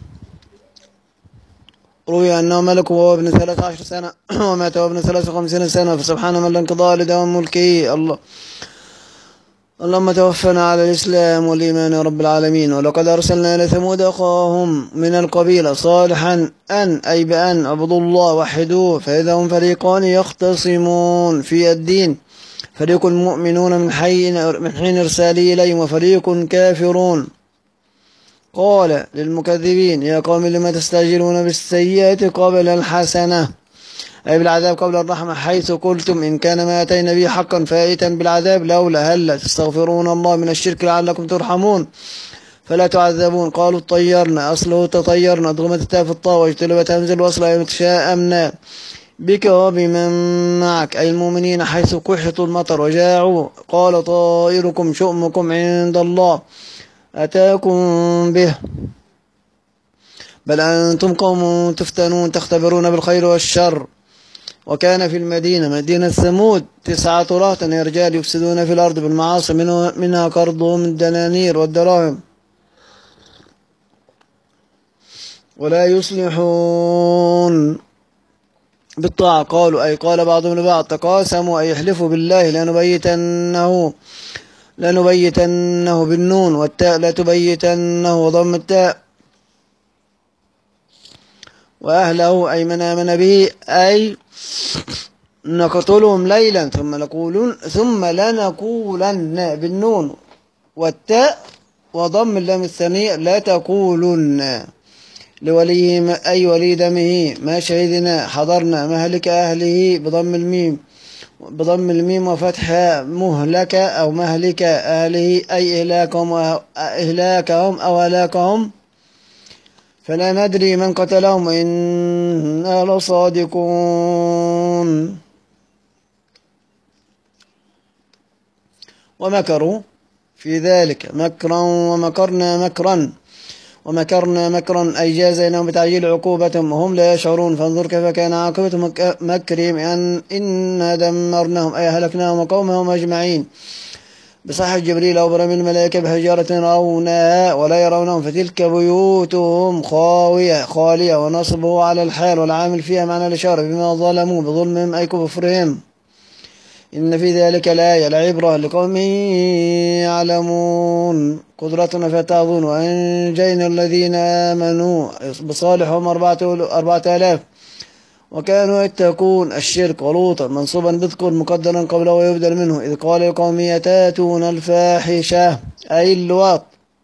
روي أنه ملك وهو ابن ثلاث عشر سنة ومات وهو ابن ثلاث وخمسين سنة، فسبحان من لا انقضاء لدوام ملكه. الله اللهم توفنا على الإسلام والإيمان يا رب العالمين. ولقد أرسلنا إلى ثمود أخاهم من القبيلة صالحا أن أي بأن اعبدوا الله وحدوه، فإذا هم فريقان يختصمون في الدين، فريق مؤمنون من حين من حين إرساله إليهم، وفريق كافرون. قال للمكذبين يا قوم لما تستعجلون بالسيئة قبل الحسنة، أي بالعذاب قبل الرحمة، حيث قلتم إن كان ما أتينا به حقا فائتا بالعذاب لولا هلا تستغفرون الله من الشرك لعلكم ترحمون فلا تعذبون. قالوا طيرنا، أصله تطيرنا، ضغمت التاء في الطاء واجتلبت همز الوصل، أي متشاءمنا بك وبمن معك أي المؤمنين، حيث كحطوا المطر وجاعوا. قال طائركم شؤمكم عند الله أتاكم به، بل أنتم قوم تفتنون تختبرون بالخير والشر. وكان في المدينة مدينة ثمود تسعة رهط رجال يفسدون في الأرض بالمعاصي، منها قرضهم الدنانير والدراهم ولا يصلحون بالطاعة. قالوا أي قال بعضهم لبعض تقاسموا أي يحلفوا بالله لنبيتنه لنبيتنه بالنون والتاء لا تبيتنه وضم التاء، وأهله أي من آمن به أي نقتلهم ليلا ثم نقولن ثم لنقولن بالنون والتاء وضم اللام الثانية لا تقولن لوليهم أي ولي دمه ما شهدنا حضرنا مهلك أهله بضم الميم بضم الميم وفتحها مهلكة أو مهلك أهله أي إهلاكهم إهلاكهم أو هلاكهم، فلا ندري من قتلهم إنا لصادقون. ومكروا في ذلك مكرا ومكرنا مكرا ومكرنا مكرا أي جازيناهم بتعجيل عقوبتهم وهم لا يشعرون. فانظر كيف كان عاقبة مكرهم أن إنا دمرناهم أي هلكناهم وقومهم أجمعين بصحة جبريل أو برمي الملائكة بحجارة يرونها ولا يرونهم، فتلك بيوتهم خاوية خالية، ونصبه على الحال والعامل فيها معنى الإشارة بما ظلموا بظلمهم أي كفرهم. إن في ذلك الآية العبرة لقوم يعلمون. قدرتنا فتعظون. وأنجينا الذين آمنوا بصالح هم أربعة آلاف وكانوا يتقون الشرك. ولوطا منصوبا بذكر مقدرا قبله ويبدل منه إذ قال لقوم يتاتون الفاحشة أي اللواط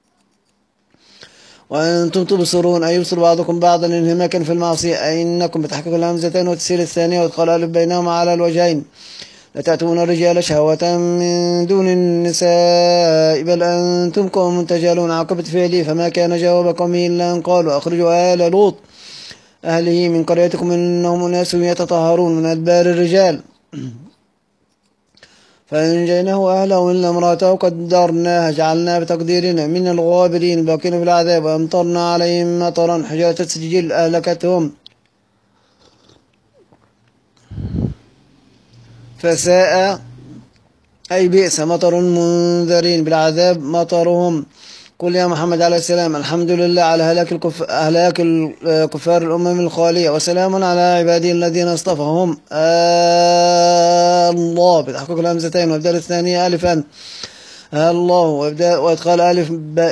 وأنتم تبصرون أي يبصر بعضكم بعضا انهماكا في المعصية أي إنكم بتحقيق الهمزتين وتسهيل الثانية وإدخال ألف بينهما على الوجهين. لتأتون الرجال شهوة من دون النساء بل أنتم قوم تجهلون. عاقبة فعله فما كان جواب قومه إلا أن قالوا أخرجوا آل لوط أهله من قريتكم إنهم أناس يتطهرون من أدبار الرجال. فأنجيناه وأهله إلا امرأته قدرناها جعلناها بتقديرنا من الغابرين باقين في العذاب وأمطرنا عليهم مطرا حجارة سجيل أهلكتهم فساء أي بئس مطر المنذرين بالعذاب مطرهم. قل يا محمد عليه السلام الحمد لله على هلاك الكف... هلاك الكفار الأمم الخالية وسلام على عبادي الذين اصطفاهم آه الله بتحقق الهمزتين وابدال الثانية ألفا آه الله وابدال وادخال ألف ب...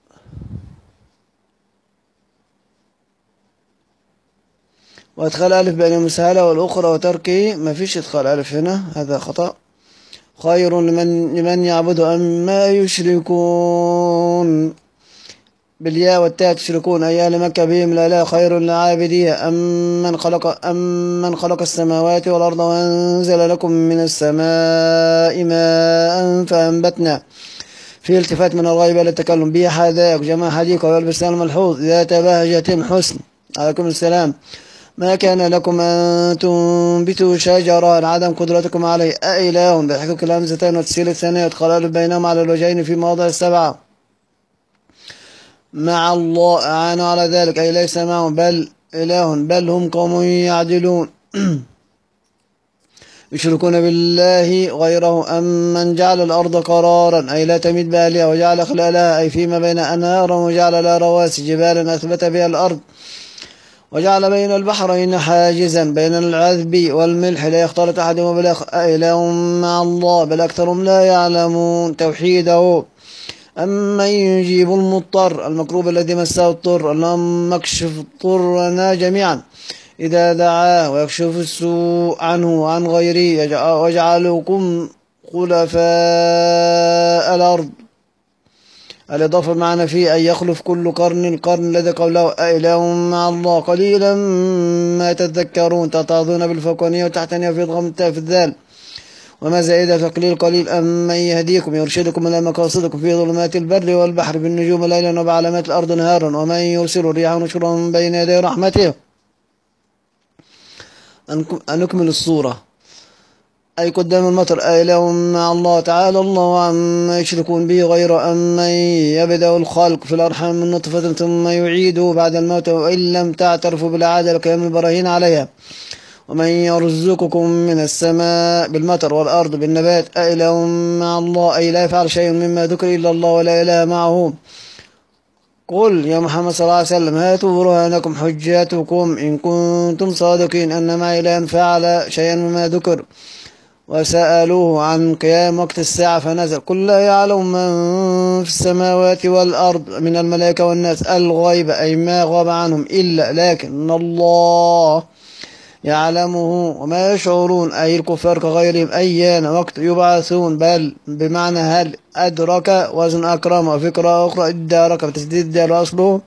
وادخال ألف بين المسهلة والأخرى وتركه ما فيش ادخال ألف هنا هذا خطأ. خير لمن لمن يعبد أما يشركون بالياء والتاء تشركون أي أهل مكة بهم لا لا خير لعابديها أمن خلق أمن خلق السماوات والأرض وأنزل لكم من السماء ماء فأنبتنا في التفات من الغيب إلى التكلم به حذاك جمع حديقة والبستان الملحوظ ذات بهجة حسن عليكم السلام. ما كان لكم أن تنبتوا شجرا عدم قدرتكم عليه أإله بحقوق الهمزتين وتسهيل الثانية والخلال بينهم على الوجهين في مواضع السبعة مع الله أعانوا على ذلك أي ليس معهم بل إله بل هم قوم يعدلون يشركون بالله غيره أمن جعل الأرض قرارا أي لا تميد بأهلها وجعل خلالها أي فيما بين أنهارا وجعل لها رواسي جبالا أثبت بها الأرض وجعل بين البحرين حاجزا بين العذب والملح لا يختلط أحدهما بالآخر أإله مع الله بل أكثرهم لا يعلمون توحيده. أمن يجيب المضطر المكروب الذي مسه الضر اللهم اكشف ضرنا جميعا إذا دعاه ويكشف السوء عنه وعن غيره ويجعلكم خلفاء الأرض الإضافة معنا فيه أن يخلف كل قرن القرن الذي قوله أإله مع الله قليلا ما تذكرون تتعظون بالفوقانية وتحتانية في ضغم التاء في الذال وما زائدة تقليل قليل أمن يهديكم يرشدكم إلى مقاصدكم في ظلمات البر والبحر بالنجوم ليلا وبعلامات الأرض نهارا ومن يرسل الرياح نشرا من بين يدي رحمته. أن نكمل الصورة أي قدام المطر أإله مع الله تعالى الله عما يشركون به غير أمن يبدأ الخلق في الأرحام من نطفة ثم يعيده بعد الموت وإن لم تعترفوا بالعادة لقيام البراهين عليها ومن يرزقكم من السماء بالمطر والأرض بالنبات أإله مع الله أي لا يفعل شيء مما ذكر إلا الله ولا إله معه. قل يا محمد صلى الله عليه وسلم هاتوا برهانكم حجاتكم إن كنتم صادقين أن معي إلها فعل شيئا مما ذكر وسألوه عن قيام وقت الساعة فنزل قل لا يعلم من في السماوات والأرض من الملائكة والناس الغيب أي ما غاب عنهم إلا لكن الله يعلمه وما يشعرون أي الكفار كغيرهم أيان وقت يبعثون بل بمعنى هل أدرك وزن أكرم وفي قراءة أخرى إدارك بتسديد الدال وأصله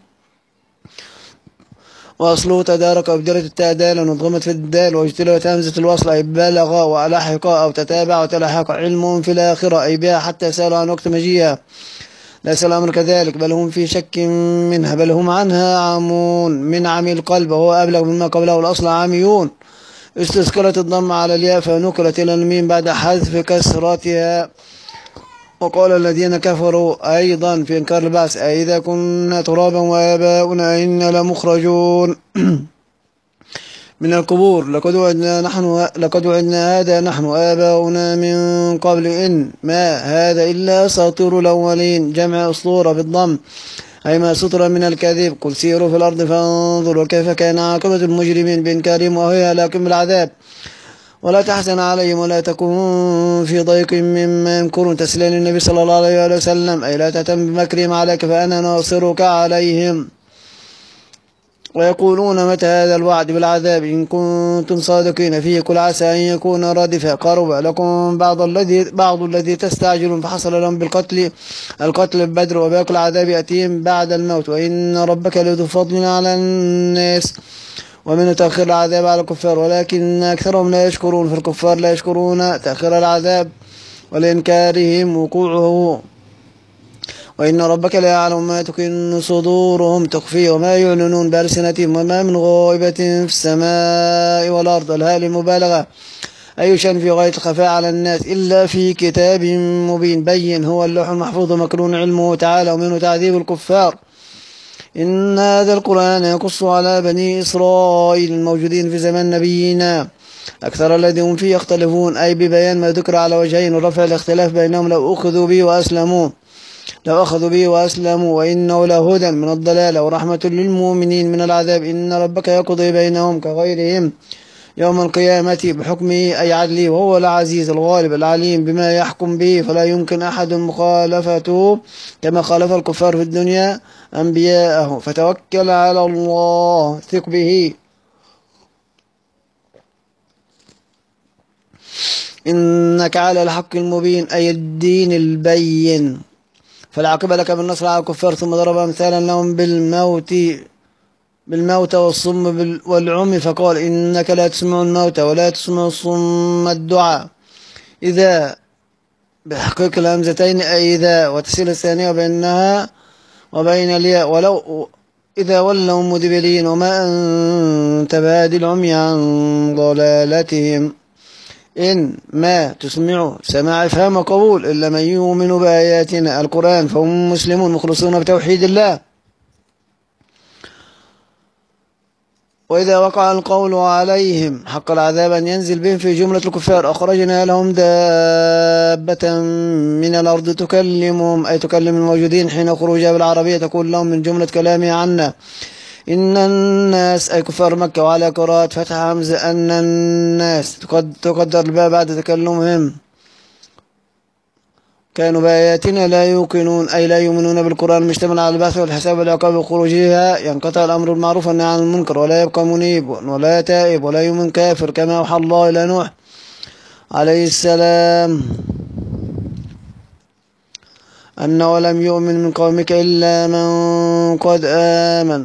وأصله تدارك وبدلة التاء دالا وضغمت في الدال واجتلت همزة الوصل أي بلغ وألحق أو تتابع وتلحق علم في الآخرة أي بها حتى سألوا عن وقت مجيئها ليس الأمر كذلك بل هم في شك منها بل هم عنها عامون من عمي القلب وهو أبلغ مما قبله الأصل عاميون استثقلت الضم على الياء فنقلت إلى الميم بعد حذف كسرتها. وقال الذين كفروا أيضا في إنكار البعث أئذا كنا ترابا وآباؤنا إنا لمخرجون من القبور لقد وعدنا نحن لقد وعدنا هذا نحن آباؤنا من قبل إن ما هذا إلا أساطير الأولين جمع أسطورة بالضم أي ما سطر من الكذب قل سيروا في الأرض فانظروا كيف كان عاقبة المجرمين بإنكارهم وهي لكم بالعذاب ولا تحزن عليهم ولا تكن في ضيق مما يمكرون تسليل النبي صلى الله عليه وسلم أي لا تهتم بمكرهم عليك فأنا ناصرك عليهم. ويقولون متى هذا الوعد بالعذاب إن كنتم صادقين فيه قل عسى أن يكون ردفا قرب لكم بعض الذي بعض الذي تستعجلون فحصل لهم بالقتل القتل ببدر وباقي العذاب يأتيهم بعد الموت وإن ربك لذو فضل على الناس ومن تأخير العذاب على الكفار ولكن أكثرهم لا يشكرون فالكفار لا يشكرون تأخير العذاب ولإنكارهم وقوعه وإن ربك لا يعلم ما تكن صدورهم تخفي وما يعلنون بألسنتهم وما من غائبة في السماء والأرض الهاء للمبالغة أي شأن في غاية الخفاء على الناس إلا في كتاب مبين بين هو اللوح المحفوظ مكنون علمه تعالى ومنه تعذيب الكفار. إن هذا القرآن يقص على بني إسرائيل الموجودين في زمن نبينا أكثر الذي هم فيه يختلفون، أي ببيان ما ذكر على وجهين ورفع الاختلاف بينهم لو أخذوا به وأسلموا لو أخذوا به وأسلموا وإنه لهدى من الضلالة ورحمة للمؤمنين من العذاب. إن ربك يقضي بينهم كغيرهم يوم القيامة بحكمه أي عدله، وهو العزيز الغالب العليم بما يحكم به، فلا يمكن أحد مخالفته كما خالف الكفار في الدنيا أنبياءه. فتوكل على الله، ثق به، إنك على الحق المبين أي الدين البين. فالعاقبة لك بالنصر على الكفار. ثم ضرب مثالا لهم بالموت بالموت والصم والعمي فقال إنك لا تسمع الموت ولا تسمع الصم الدعاء إذا بحقيق الهمزتين أي إذا وتسيل الثانية بينها وبين الياء ولو إذا ولوا مدبرين وما أنت بهادي العمي عن ضلالتهم إن ما تسمع سماع إفهام وقبول إلا من يؤمن بآياتنا القرآن فهم مسلمون مخلصون بتوحيد الله. وإذا وقع القول عليهم حق العذاب أن ينزل بهم في جملة الكفار أخرجنا لهم دابة من الأرض تكلمهم أي تكلم الموجودين حين خروجها بالعربية تقول لهم من جملة كلامي عنا إن الناس أي كفار مكة. وعلى قراءة فتح همزة أن الناس تقدر الباء بعد تكلمهم كانوا بآياتنا لا يوقنون أي لا يؤمنون بالقرآن المشتمل على البحث والحساب والعقاب وخروجها ينقطع الأمر بالمعروف والنهي عن المنكر ولا يبقى منيب ولا تائب ولا يؤمن كافر كما أوحى الله إلى نوح عليه السلام أنه لم يؤمن من قومك إلا من قد آمن.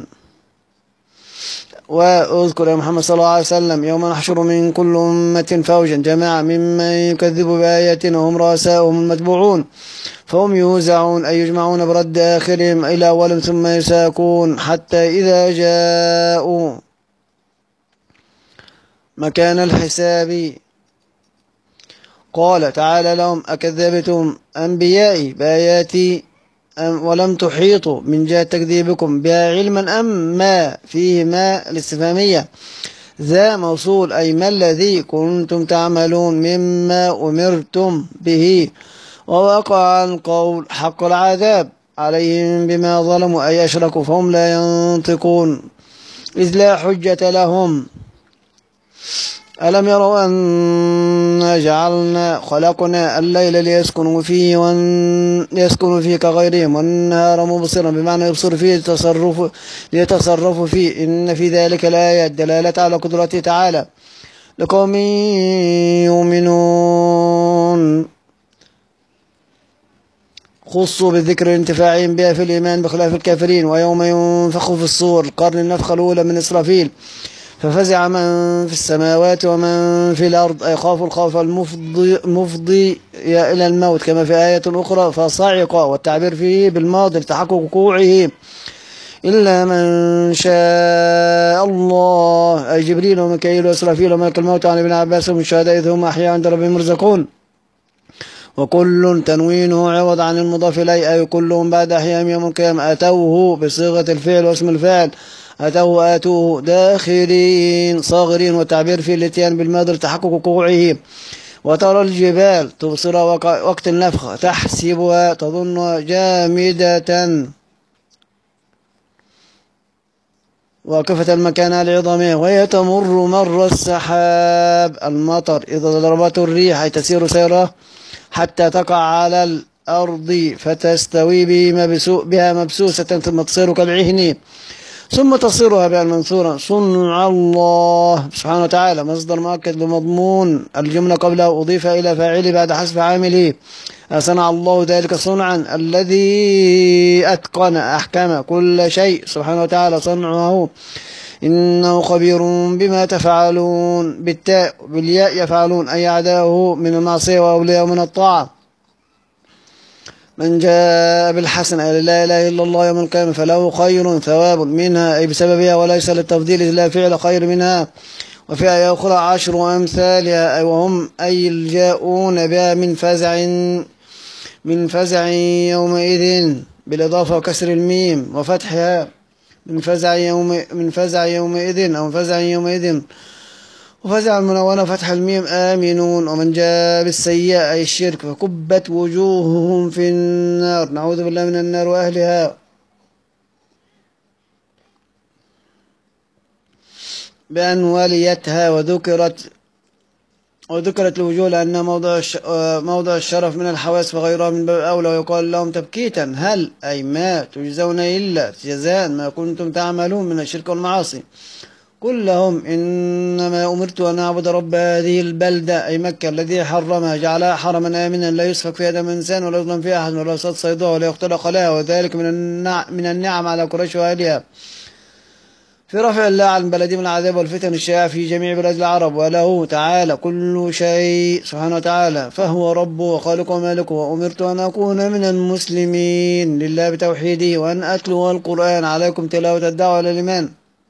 واذكر يا محمد صلى الله عليه وسلم يوم نحشر من كل أمة فوجا جماعة ممن يكذب بآياتنا وهم رؤساؤهم المتبوعون فهم يوزعون أي يجمعون برد آخرهم إلى أولهم ثم يساقون حتى إذا جاءوا مكان الحساب قال تعالى لهم أكذبتم أنبيائي بآياتي ولم تحيطوا من جهة تكذيبكم بها علما أم ما فيه ما الاستفهامية ذا موصول أي ما الذي كنتم تعملون مما أمرتم به. ووقع القول حق العذاب عليهم بما ظلموا أي أشركوا فهم لا ينطقون إذ لا حجة لهم. ألم يروا أن جعلنا خلقنا الليل ليسكنوا فيه ويسكنوا فيه كغيرهم والنهار مبصرا بمعنى يبصر فيه ليتصرفوا ليتصرفوا فيه إن في ذلك الآيات دلالة على قدرته تعالى لقوم يؤمنون خصوا بالذكر انتفاعهم بها في الإيمان بخلاف الكافرين. ويوم ينفخ في الصور القرن النفخة الأولى من إسرافيل ففزع من في السماوات ومن في الأرض أي خافوا الخوف المفضي, المفضي إلى الموت كما في آية أخرى فصعق والتعبير فيه بالماضي لتحقق وقوعه إلا من شاء الله أي جبريل وميكائيل وإسرافيل وملك الموت عن ابن عباس ومن الشهداء إذ هم أحياء عند ربهم يرزقون. وكل تنوينه عوض عن المضاف إليه أي كلهم بعد أحيام يوم القيامة أتوه بصيغة الفعل واسم الفاعل أتوه آتوه داخلين صاغرين والتعبير في الاتيان بالماضي لتحقق وقوعه. وترى الجبال تبصر وقت النفخ تحسبها تظن جامدة واقفة المكان على عظمه وهي تمر مر السحاب المطر إذا ضربته الريح أي تسير سيره حتى تقع على الأرض فتستوي بها مبسوسة ثم تصير كالعهن ثم تصيرها بها المنثورة. صنع الله سبحانه وتعالى مصدر مؤكد لمضمون الجملة قبله أضيف إلى فاعله بعد حذف عامله. صنع الله ذلك صنعا الذي أتقن أحكم كل شيء سبحانه وتعالى صنعه إنه خبير بما تفعلون. بالتاء بالياء يفعلون أي أعداؤه من المعصية وأولياء من الطاعة. من جاء بالحسنة لا إله إلا الله يوم القيامة فله خير ثواب منها أي بسببها وليس للتفضيل إلا فعل خير منها وفي آية أخرى عشر أمثالها وهم أي الجاؤون بها من فزع من فزع يومئذ بالإضافة وكسر الميم وفتحها من فزع يوم من فزع يومئذ أو فزع يومئذ وفزع المنونة فتح الميم آمنون. ومن جاء بالسيئة أي الشرك فكبت وجوههم في النار نعوذ بالله من النار وأهلها بأن وليتها وذكرت وذكرت الوجوه لأنها موضع موضع الشرف من الحواس وغيرها من باب أولى ويقال لهم تبكيتا هل أي ما تجزون إلا جزاء ما كنتم تعملون من الشرك والمعاصي. قل لهم إنما أمرت أن أعبد رب هذه البلدة أي مكة الذي حرمها جعلها حرما آمنا لا يسفك فيها دم إنسان ولا يظلم فيها أحد ولا يصاد صيدها ولا يختلق لها وذلك من النعم, من النعم على قريش وأهلها في رفع الله عن بلدهم العذاب والفتن الشائعة في جميع بلاد العرب. وله تعالى كل شيء سبحانه وتعالى فهو رب وخالق ومالك. وأمرت أن أكون من المسلمين لله بتوحيده وأن أتلو القرآن عليكم تلاوة الدعوة للإيمان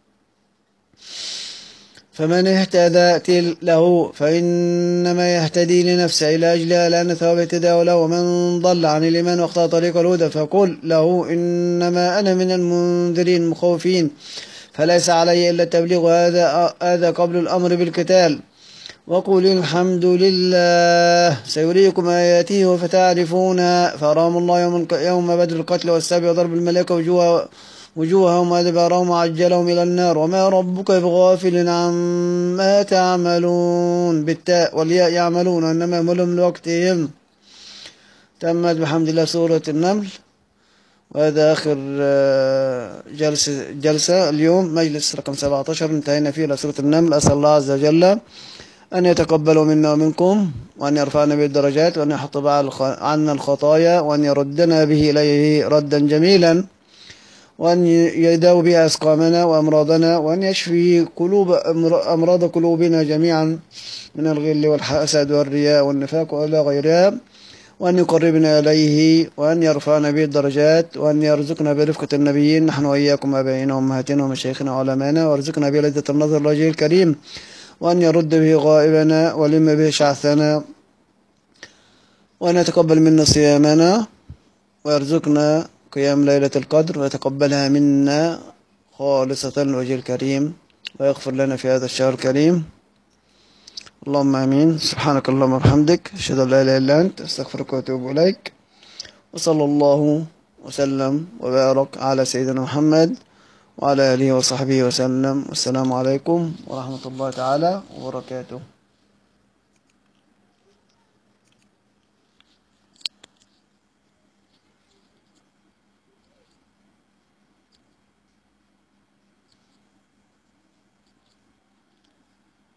فمن اهتدى له فإنما يهتدي لنفسه إلى أجلها لأن ثواب اهتداه له ومن ضل عن الإيمان واختار طريق الهدى فقل له إنما أنا من المنذرين المخوفين فليس علي إلا التبليغ هذا هذا قبل الأمر بالقتال. وقل الحمد لله سيريكم آياته فتعرفونها فأراهم الله يوم, يوم بدر القتل والسبي وضرب الملائكة وجوه وجوههم وأدبارهم وعجلهم إلى النار وما ربك بغافل عما تعملون بالتاء والياء يعملون وإنما يعملون لوقتهم. تمت بحمد الله سورة النمل. وهذا آخر جلسة, جلسة اليوم مجلس رقم سبعة عشر انتهينا فيه إلى سورة النمل. أسأل الله عز وجل أن يتقبل منا ومنكم وأن يرفعنا به الدرجات وأن يحط عنا الخطايا وأن يردنا به إليه ردا جميلا وأن يداوي به أسقامنا وأمراضنا وأن يشفي قلوب أمراض قلوبنا جميعا من الغل والحسد والرياء والنفاق وإلى غيرها وأن يقربنا إليه وأن يرفعنا به الدرجات وأن يرزقنا برفقة النبيين نحن وإياكم آبائنا وأمهاتنا ومشايخنا وعلمانا وارزقنا به لذة النظر لوجهه الكريم وأن يرد به غائبنا ولم به شعثنا وأن يتقبل منا صيامنا ويرزقنا قيام ليلة القدر ويتقبلها منا خالصة لوجهه الكريم ويغفر لنا في هذا الشهر الكريم. اللهم آمين. سبحانك اللهم وبحمدك أشهد أن لا إله إلا أنت أستغفرك وأتوب إليك. وصلى الله وسلم وبارك على سيدنا محمد وعلى آله وصحبه وسلم. والسلام عليكم ورحمة الله تعالى وبركاته.